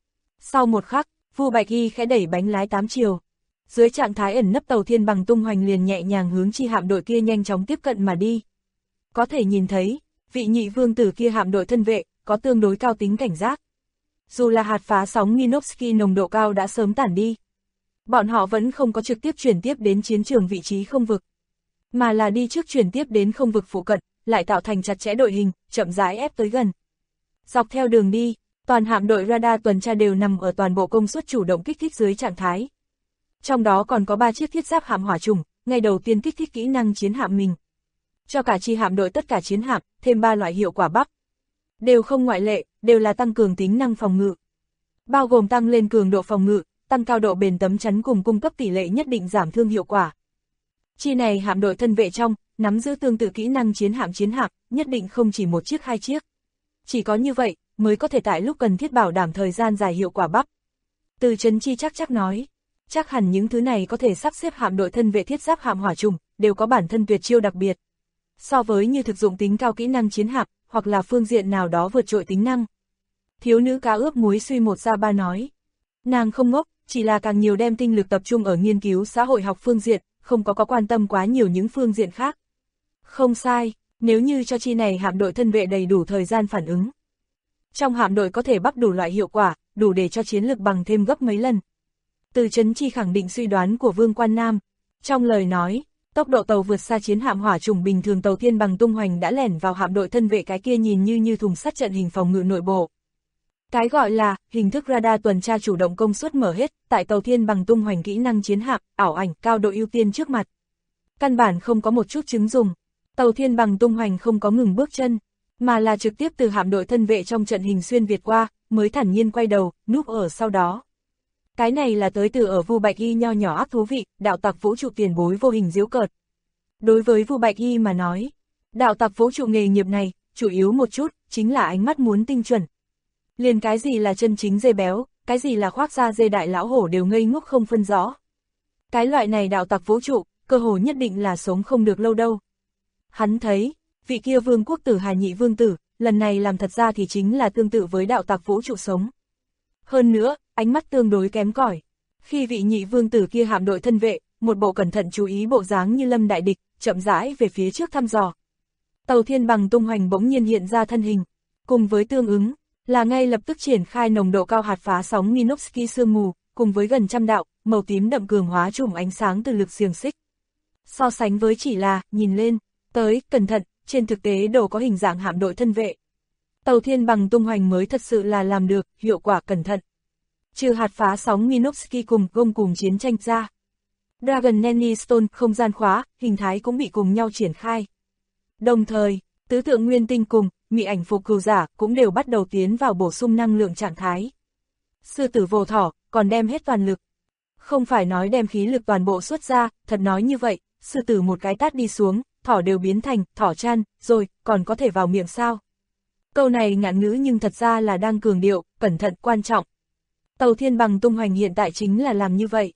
Sau một khắc, Vu Bạch Y khẽ đẩy bánh lái 8 chiều. Dưới trạng thái ẩn nấp tàu thiên bằng tung hoành liền nhẹ nhàng hướng chi hạm đội kia nhanh chóng tiếp cận mà đi. Có thể nhìn thấy, vị nhị vương tử kia hạm đội thân vệ, có tương đối cao tính cảnh giác. Dù là hạt phá sóng Minovsky nồng độ cao đã sớm tản đi, bọn họ vẫn không có trực tiếp chuyển tiếp đến chiến trường vị trí không vực, mà là đi trước chuyển tiếp đến không vực phụ cận, lại tạo thành chặt chẽ đội hình, chậm rãi ép tới gần. Dọc theo đường đi, toàn hạm đội radar tuần tra đều nằm ở toàn bộ công suất chủ động kích thích dưới trạng thái. Trong đó còn có 3 chiếc thiết giáp hạm hỏa trùng, ngay đầu tiên kích thích kỹ năng chiến hạm mình. Cho cả chi hạm đội tất cả chiến hạm, thêm 3 loại hiệu quả bắp. Đều không ngoại lệ, đều là tăng cường tính năng phòng ngự. Bao gồm tăng lên cường độ phòng ngự, tăng cao độ bền tấm chắn cùng cung cấp tỷ lệ nhất định giảm thương hiệu quả. Chi này hạm đội thân vệ trong, nắm giữ tương tự kỹ năng chiến hạm, nhất định không chỉ 1 chiếc 2 chiếc. Chỉ có như vậy, mới có thể tại lúc cần thiết bảo đảm thời gian dài hiệu quả bắp. Từ Trấn Chi chắc nói, chắc hẳn những thứ này có thể sắp xếp hạm đội thân vệ thiết giáp hạm hỏa trùng, đều có bản thân tuyệt chiêu đặc biệt. So với như thực dụng tính cao kỹ năng chiến hạm, hoặc là phương diện nào đó vượt trội tính năng. Thiếu nữ cá ướp muối suy một ra ba nói. Nàng không ngốc, chỉ là càng nhiều đem tinh lực tập trung ở nghiên cứu xã hội học phương diện, không có quan tâm quá nhiều những phương diện khác. Không sai, nếu như cho chi này hạm đội thân vệ đầy đủ thời gian phản ứng. Trong hạm đội có thể bắp đủ loại hiệu quả, đủ để cho chiến lực bằng thêm gấp mấy lần. Từ Trấn Chi khẳng định suy đoán của Vương Quan Nam. Trong lời nói, tốc độ tàu vượt xa chiến hạm hỏa trùng bình thường tàu thiên bằng tung hoành đã lẻn vào hạm đội thân vệ cái kia nhìn như thùng sắt trận hình phòng ngự nội bộ. Cái gọi là hình thức radar tuần tra chủ động công suất mở hết, tại tàu thiên bằng tung hoành kỹ năng chiến hạm, ảo ảnh, cao độ ưu tiên trước mặt. Căn bản không có một chút chứng dùng. Tàu thiên bằng tung hoành không có ngừng bước chân, mà là trực tiếp từ hạm đội thân vệ trong trận hình xuyên Việt qua, mới thản nhiên quay đầu, núp ở sau đó. Cái này là tới từ ở Vu Bạch Y nho nhỏ ác thú vị, đạo tặc vũ trụ tiền bối vô hình giễu cợt. Đối với Vu Bạch Y mà nói, đạo tặc vũ trụ nghề nghiệp này, chủ yếu một chút, chính là ánh mắt muốn tinh chuẩn. Liền cái gì là chân chính dê béo, cái gì là khoác da dê đại lão hổ đều ngây ngốc không phân rõ. Cái loại này đạo tặc vũ trụ, cơ hồ nhất định là sống không được lâu đâu. Hắn thấy, vị kia vương quốc tử Hà nhị vương tử, lần này làm thật ra thì chính là tương tự với đạo tặc vũ trụ sống. Hơn nữa, ánh mắt tương đối kém cỏi. Khi vị nhị vương tử kia hạm đội thân vệ, một bộ cẩn thận chú ý bộ dáng như lâm đại địch, chậm rãi về phía trước thăm dò. Tàu thiên bằng tung hoành bỗng nhiên hiện ra thân hình, cùng với tương ứng, là ngay lập tức triển khai nồng độ cao hạt phá sóng Minovsky sương mù, cùng với gần trăm đạo, màu tím đậm cường hóa chùm ánh sáng từ lực xiềng xích. So sánh với chỉ là, nhìn lên, tới, cẩn thận, trên thực tế đồ có hình dạng hạm đội thân vệ. Tàu thiên bằng tung hoành mới thật sự là làm được, hiệu quả cẩn thận. Trừ hạt phá sóng Minovsky cùng gông cùng chiến tranh ra. Dragon Nanny Stone không gian khóa, hình thái cũng bị cùng nhau triển khai. Đồng thời, tứ tượng nguyên tinh cùng, mị ảnh phục cừu giả cũng đều bắt đầu tiến vào bổ sung năng lượng trạng thái. Sư tử vồ thỏ, còn đem hết toàn lực. Không phải nói đem khí lực toàn bộ xuất ra, thật nói như vậy, sư tử một cái tát đi xuống, thỏ đều biến thành, thỏ chăn, rồi, còn có thể vào miệng sao? Câu này ngạn ngữ nhưng thật ra là đang cường điệu, cẩn thận quan trọng. Tàu thiên bằng tung hoành hiện tại chính là làm như vậy.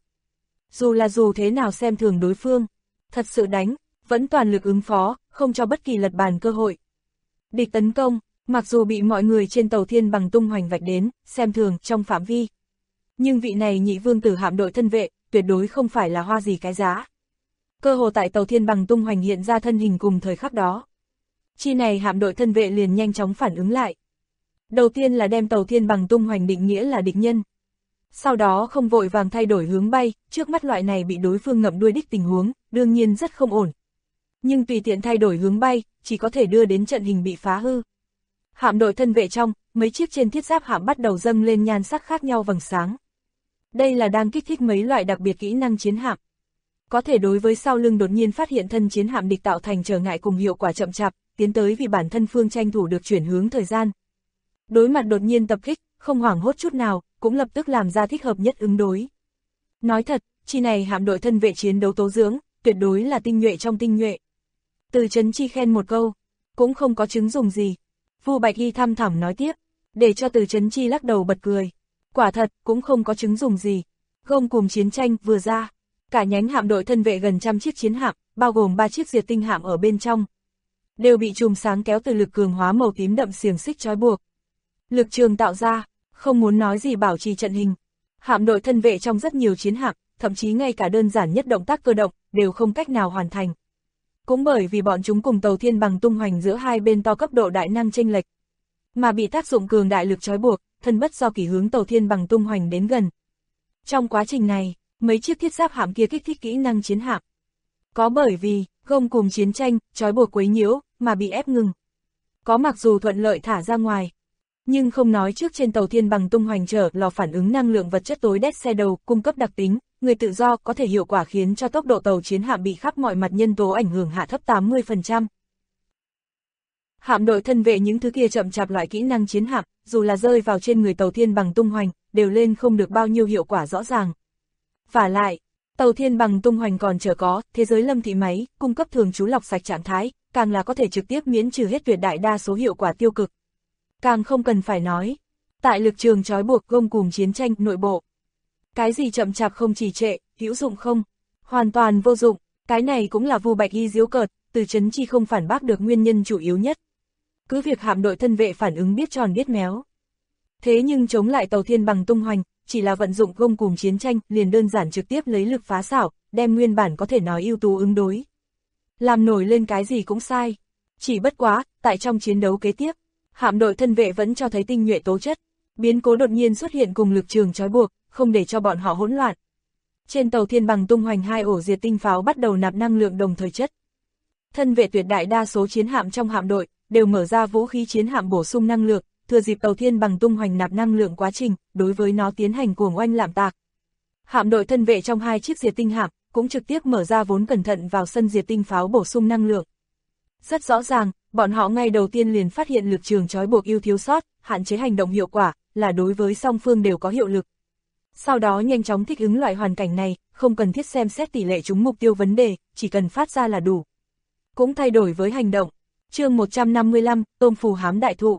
Dù thế nào xem thường đối phương, thật sự đánh, vẫn toàn lực ứng phó, không cho bất kỳ lật bàn cơ hội. Địch tấn công, mặc dù bị mọi người trên tàu Thiên Bằng tung hoành vạch đến, xem thường trong phạm vi. Nhưng vị này nhị vương tử hạm đội thân vệ, tuyệt đối không phải là hoa gì cái giá. Cơ hồ tại tàu Thiên Bằng tung hoành hiện ra thân hình cùng thời khắc đó. Chi này hạm đội thân vệ liền nhanh chóng phản ứng lại. Đầu tiên là đem tàu Thiên Bằng tung hoành định nghĩa là địch nhân. Sau đó không vội vàng thay đổi hướng bay, trước mắt loại này bị đối phương ngậm đuôi đích tình huống, đương nhiên rất không ổn. Nhưng tùy tiện thay đổi hướng bay, chỉ có thể đưa đến trận hình bị phá hư. Hạm đội thân vệ trong, mấy chiếc trên thiết giáp hạm bắt đầu dâng lên nhan sắc khác nhau vầng sáng. Đây là đang kích thích mấy loại đặc biệt kỹ năng chiến hạm. Có thể đối với sau lưng đột nhiên phát hiện thân chiến hạm địch tạo thành trở ngại cùng hiệu quả chậm chạp, tiến tới vì bản thân phương tranh thủ được chuyển hướng thời gian. Đối mặt đột nhiên tập kích, không hoảng hốt chút nào, cũng lập tức làm ra thích hợp nhất ứng đối. Nói thật, chi này hạm đội thân vệ chiến đấu tố dưỡng, tuyệt đối là tinh nhuệ trong tinh nhuệ. Từ Trấn Chi khen một câu, cũng không có chứng dùng gì. Vu Bạch Y thăm thẳm nói tiếp, để cho Từ Trấn Chi lắc đầu bật cười. Quả thật, cũng không có chứng dùng gì. Gông cùng chiến tranh vừa ra, cả nhánh hạm đội thân vệ gần trăm chiếc chiến hạm, bao gồm 3 chiếc diệt tinh hạm ở bên trong, đều bị chùm sáng kéo từ lực cường hóa màu tím đậm xiềng xích trói buộc. Lực trường tạo ra, không muốn nói gì bảo trì trận hình. Hạm đội thân vệ trong rất nhiều chiến hạm, thậm chí ngay cả đơn giản nhất động tác cơ động, đều không cách nào hoàn thành. Cũng bởi vì bọn chúng cùng tàu Thiên Bằng tung hoành giữa hai bên to cấp độ đại năng chênh lệch, mà bị tác dụng cường đại lực trói buộc, thân bất do kỷ hướng tàu Thiên Bằng tung hoành đến gần. Trong quá trình này, mấy chiếc thiết giáp hạm kia kích thích kỹ năng chiến hạm. Có bởi vì, gông cùng chiến tranh, trói buộc quấy nhiễu, mà bị ép ngừng. Có mặc dù thuận lợi thả ra ngoài, nhưng không nói trước trên tàu Thiên Bằng tung hoành chở lò phản ứng năng lượng vật chất tối đét xe đầu cung cấp đặc tính, người tự do có thể hiệu quả khiến cho tốc độ tàu chiến hạm bị khắp mọi mặt nhân tố ảnh hưởng hạ thấp 80%. Hạm đội thân vệ những thứ kia chậm chạp loại kỹ năng chiến hạm, dù là rơi vào trên người tàu Thiên Bằng tung hoành, đều lên không được bao nhiêu hiệu quả rõ ràng. Vả lại, tàu Thiên Bằng tung hoành còn chở có thế giới lâm thị máy, cung cấp thường trú lọc sạch trạng thái, càng là có thể trực tiếp miễn trừ hết tuyệt đại đa số hiệu quả tiêu cực. Càng không cần phải nói, tại lực trường trói buộc gông cùng chiến tranh nội bộ. Cái gì chậm chạp không trì trệ, hữu dụng không? Hoàn toàn vô dụng, cái này cũng là Vu Bạch Y giễu cợt, Từ Trấn Chi không phản bác được nguyên nhân chủ yếu nhất. Cứ việc hạm đội thân vệ phản ứng biết tròn biết méo. Thế nhưng chống lại tàu Thiên Bằng tung hoành, chỉ là vận dụng gông cùng chiến tranh liền đơn giản trực tiếp lấy lực phá xảo, đem nguyên bản có thể nói ưu tú ứng đối. Làm nổi lên cái gì cũng sai. Chỉ bất quá, tại trong chiến đấu kế tiếp, hạm đội thân vệ vẫn cho thấy tinh nhuệ tố chất. Biến cố đột nhiên xuất hiện cùng lực trường trói buộc, không để cho bọn họ hỗn loạn. Trên tàu Thiên Bằng tung hoành 2 ổ diệt tinh pháo bắt đầu nạp năng lượng đồng thời chất. Thân vệ tuyệt đại đa số chiến hạm trong hạm đội đều mở ra vũ khí chiến hạm bổ sung năng lượng, thừa dịp tàu Thiên Bằng tung hoành nạp năng lượng quá trình, đối với nó tiến hành cuồng oanh lạm tạc. Hạm đội thân vệ trong 2 chiếc diệt tinh hạm cũng trực tiếp mở ra vốn cẩn thận vào sân diệt tinh pháo bổ sung năng lượng. Rất rõ ràng, bọn họ ngay đầu tiên liền phát hiện lực trường trói buộc ưu thiếu sót, hạn chế hành động hiệu quả, là đối với song phương đều có hiệu lực. Sau đó nhanh chóng thích ứng loại hoàn cảnh này, không cần thiết xem xét tỷ lệ trúng mục tiêu vấn đề, chỉ cần phát ra là đủ. Cũng thay đổi với hành động. Chương 155, tôm phù hám đại thụ.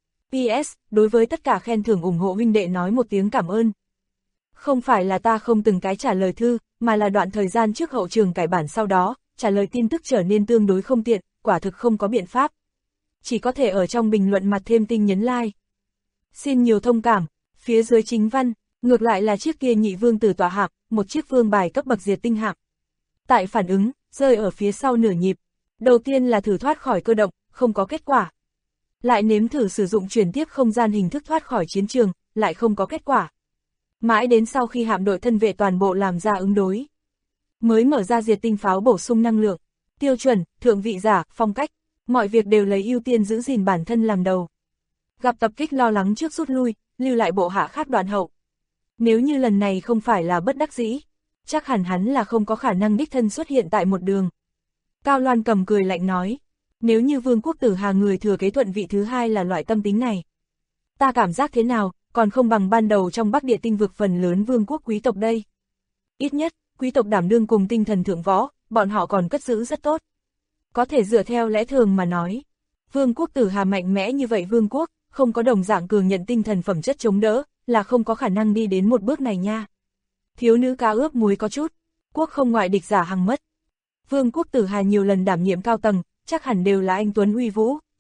PS, đối với tất cả khen thưởng ủng hộ huynh đệ nói một tiếng cảm ơn. Không phải là ta không từng cái trả lời thư, mà là đoạn thời gian trước hậu trường cải bản sau đó, trả lời tin tức trở nên tương đối không tiện, quả thực không có biện pháp. Chỉ có thể ở trong bình luận mặt thêm tinh nhấn like. Xin nhiều thông cảm, phía dưới chính văn, ngược lại là chiếc kia nhị vương tử tọa hạm, một chiếc vương bài cấp bậc diệt tinh hạm. Tại phản ứng, rơi ở phía sau nửa nhịp. Đầu tiên là thử thoát khỏi cơ động, không có kết quả. Lại nếm thử sử dụng chuyển tiếp không gian hình thức thoát khỏi chiến trường, lại không có kết quả. Mãi đến sau khi hạm đội thân vệ toàn bộ làm ra ứng đối, mới mở ra diệt tinh pháo bổ sung năng lượng. Tiêu chuẩn, thượng vị giả, phong cách, mọi việc đều lấy ưu tiên giữ gìn bản thân làm đầu. Gặp tập kích lo lắng trước rút lui, lưu lại bộ hạ khác đoạn hậu. Nếu như lần này không phải là bất đắc dĩ, chắc hẳn hắn là không có khả năng đích thân xuất hiện tại một đường. Cao Loan cầm cười lạnh nói, nếu như Vương quốc Tử Hà người thừa kế thuận vị thứ 2 là loại tâm tính này, ta cảm giác thế nào, còn không bằng ban đầu trong Bắc Địa tinh vực phần lớn vương quốc quý tộc đây. Ít nhất, quý tộc đảm đương cùng tinh thần thượng võ, bọn họ còn cất giữ rất tốt. Có thể dựa theo lẽ thường mà nói, Vương quốc Tử Hà mạnh mẽ như vậy vương quốc, không có đồng dạng cường nhận tinh thần phẩm chất chống đỡ, là không có khả năng đi đến một bước này nha. Thiếu nữ cá ướp muối có chút, quốc không ngoại địch giả hằng mất. Vương quốc Tử Hà nhiều lần đảm nhiệm cao tầng, chắc hẳn đều là anh tuấn uy vũ,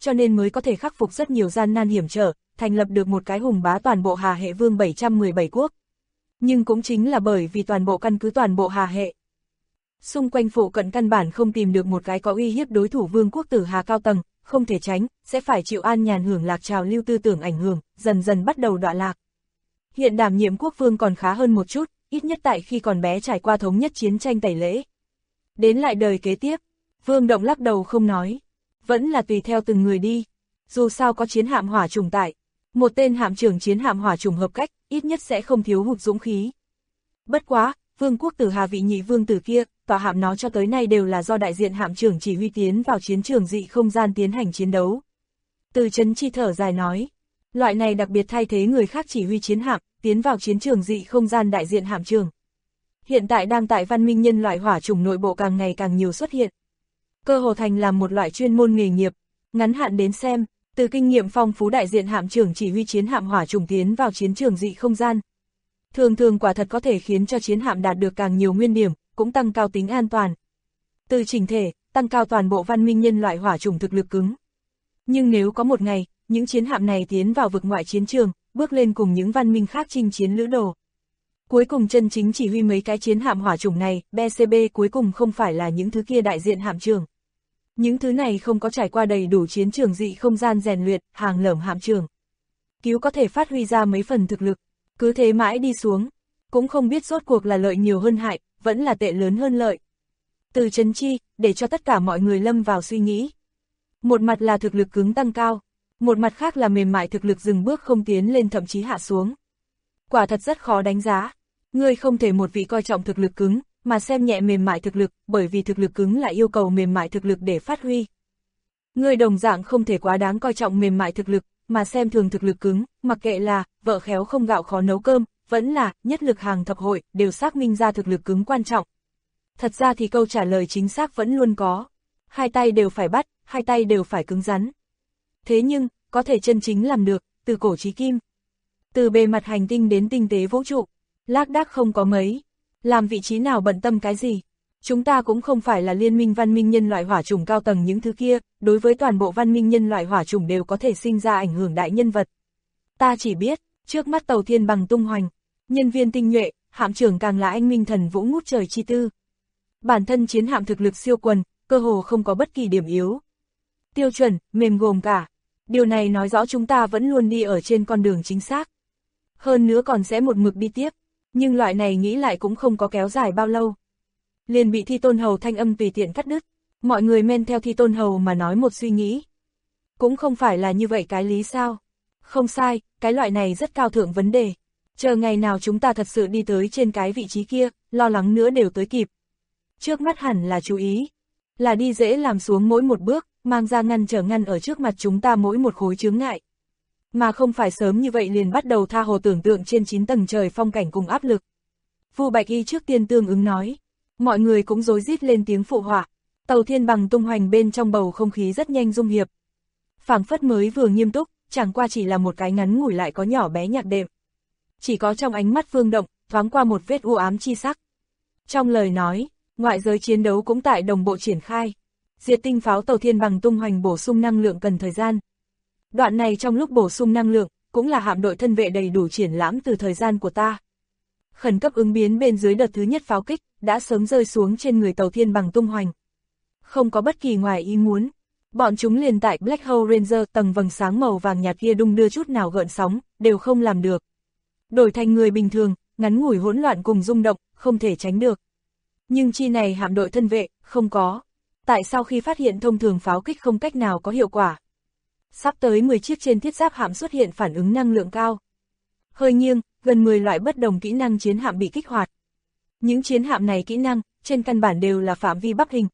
cho nên mới có thể khắc phục rất nhiều gian nan hiểm trở, thành lập được một cái hùng bá toàn bộ Hà Hệ Vương 717 quốc. Nhưng cũng chính là bởi vì toàn bộ căn cứ toàn bộ Hà Hệ. Xung quanh phụ cận căn bản không tìm được một cái có uy hiếp đối thủ vương quốc tử Hà cao tầng, không thể tránh, sẽ phải chịu an nhàn hưởng lạc trào lưu tư tưởng ảnh hưởng, dần dần bắt đầu đọa lạc. Hiện đảm nhiệm quốc vương còn khá hơn một chút, ít nhất tại khi còn bé trải qua thống nhất chiến tranh tẩy lễ. Đến lại đời kế tiếp, Vương Động lắc đầu không nói, vẫn là tùy theo từng người đi, dù sao có chiến hạm hỏa trùng tại, một tên hạm trưởng chiến hạm hỏa trùng hợp cách, ít nhất sẽ không thiếu hụt dũng khí. Bất quá, vương quốc tử Hà vị nhị vương tử kia, tòa hạm nó cho tới nay đều là do đại diện hạm trưởng chỉ huy tiến vào chiến trường dị không gian tiến hành chiến đấu. Từ Chấn Chi thở dài nói, loại này đặc biệt thay thế người khác chỉ huy chiến hạm, tiến vào chiến trường dị không gian đại diện hạm trưởng. Hiện tại đang tại văn minh nhân loại hỏa trùng nội bộ càng ngày càng nhiều xuất hiện. Cơ hồ thành làm một loại chuyên môn nghề nghiệp, ngắn hạn đến xem, từ kinh nghiệm phong phú đại diện hạm trưởng chỉ huy chiến hạm hỏa trùng tiến vào chiến trường dị không gian. Thường thường quả thật có thể khiến cho chiến hạm đạt được càng nhiều nguyên điểm, cũng tăng cao tính an toàn. Từ chỉnh thể, tăng cao toàn bộ văn minh nhân loại hỏa trùng thực lực cứng. Nhưng nếu có một ngày, những chiến hạm này tiến vào vực ngoại chiến trường, bước lên cùng những văn minh khác chinh chiến lữ đồ. Cuối cùng chân chính chỉ huy mấy cái chiến hạm hỏa chủng này, BCB cuối cùng không phải là những thứ kia đại diện hạm trưởng. Những thứ này không có trải qua đầy đủ chiến trường dị không gian rèn luyện, hàng lởm hạm trưởng. Cứu có thể phát huy ra mấy phần thực lực, cứ thế mãi đi xuống, cũng không biết rốt cuộc là lợi nhiều hơn hại, vẫn là tệ lớn hơn lợi. Từ Chấn Chi, để cho tất cả mọi người lâm vào suy nghĩ. Một mặt là thực lực cứng tăng cao, một mặt khác là mềm mại thực lực dừng bước không tiến lên thậm chí hạ xuống. Quả thật rất khó đánh giá. Ngươi không thể một vị coi trọng thực lực cứng, mà xem nhẹ mềm mại thực lực, bởi vì thực lực cứng lại yêu cầu mềm mại thực lực để phát huy. Ngươi đồng dạng không thể quá đáng coi trọng mềm mại thực lực, mà xem thường thực lực cứng, mặc kệ là, vợ khéo không gạo khó nấu cơm, vẫn là, nhất lực hàng thập hội, đều xác minh ra thực lực cứng quan trọng. Thật ra thì câu trả lời chính xác vẫn luôn có. Hai tay đều phải bắt, hai tay đều phải cứng rắn. Thế nhưng, có thể chân chính làm được, từ cổ chí kim. Từ bề mặt hành tinh đến tinh tế vũ trụ, lác đác không có mấy. Làm vị trí nào bận tâm cái gì? Chúng ta cũng không phải là liên minh văn minh nhân loại hỏa chủng cao tầng những thứ kia, đối với toàn bộ văn minh nhân loại hỏa chủng đều có thể sinh ra ảnh hưởng đại nhân vật. Ta chỉ biết, trước mắt tàu thiên bằng tung hoành, nhân viên tinh nhuệ, hạm trưởng càng là anh minh thần vũ ngút trời chi tư. Bản thân chiến hạm thực lực siêu quần, cơ hồ không có bất kỳ điểm yếu. Tiêu chuẩn, mềm gồm cả. Điều này nói rõ chúng ta vẫn luôn đi ở trên con đường chính xác. Hơn nữa còn sẽ một mực đi tiếp, nhưng loại này nghĩ lại cũng không có kéo dài bao lâu. Liền bị Thi Tôn Hầu thanh âm tùy tiện cắt đứt, mọi người men theo Thi Tôn Hầu mà nói một suy nghĩ. Cũng không phải là như vậy cái lý sao? Không sai, cái loại này rất cao thượng vấn đề. Chờ ngày nào chúng ta thật sự đi tới trên cái vị trí kia, lo lắng nữa đều tới kịp. Trước mắt hẳn là chú ý, là đi dễ làm xuống mỗi một bước, mang ra ngăn trở ngăn ở trước mặt chúng ta mỗi một khối chướng ngại. Mà không phải sớm như vậy liền bắt đầu tha hồ tưởng tượng trên 9 tầng trời phong cảnh cùng áp lực. Vu Bạch Y trước tiên tương ứng nói, mọi người cũng rối rít lên tiếng phụ họa. Tàu thiên bằng tung hoành bên trong bầu không khí rất nhanh dung hiệp. Phảng phất mới vừa nghiêm túc, chẳng qua chỉ là một cái ngắn ngủi lại có nhỏ bé nhạc đệm. Chỉ có trong ánh mắt Vương Động, thoáng qua một vết u ám chi sắc. Trong lời nói, ngoại giới chiến đấu cũng tại đồng bộ triển khai. Diệt tinh pháo tàu thiên bằng tung hoành bổ sung năng lượng cần thời gian. Đoạn này trong lúc bổ sung năng lượng, cũng là hạm đội thân vệ đầy đủ triển lãm từ thời gian của ta. Khẩn cấp ứng biến bên dưới đợt thứ nhất pháo kích, đã sớm rơi xuống trên người tàu thiên bằng tung hoành. Không có bất kỳ ngoài ý muốn, bọn chúng liền tại Black Hole Ranger tầng vầng sáng màu vàng nhạt kia đung đưa chút nào gợn sóng, đều không làm được. Đổi thành người bình thường, ngắn ngủi hỗn loạn cùng rung động, không thể tránh được. Nhưng chi này hạm đội thân vệ, không có. Tại sao khi phát hiện thông thường pháo kích không cách nào có hiệu quả? Sắp tới 10 chiếc trên thiết giáp hạm xuất hiện phản ứng năng lượng cao. Hơi nghiêng, gần 10 loại bất đồng kỹ năng chiến hạm bị kích hoạt. Những chiến hạm này kỹ năng, trên căn bản đều là phạm vi bắp hình.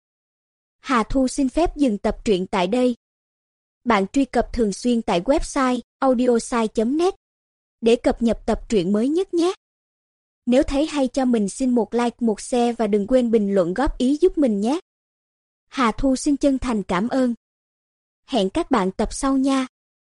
Hà Thu xin phép dừng tập truyện tại đây. Bạn truy cập thường xuyên tại website audiosai.net để cập nhật tập truyện mới nhất nhé. Nếu thấy hay cho mình xin một like, một share và đừng quên bình luận góp ý giúp mình nhé. Hà Thu xin chân thành cảm ơn. Hẹn các bạn tập sau nha.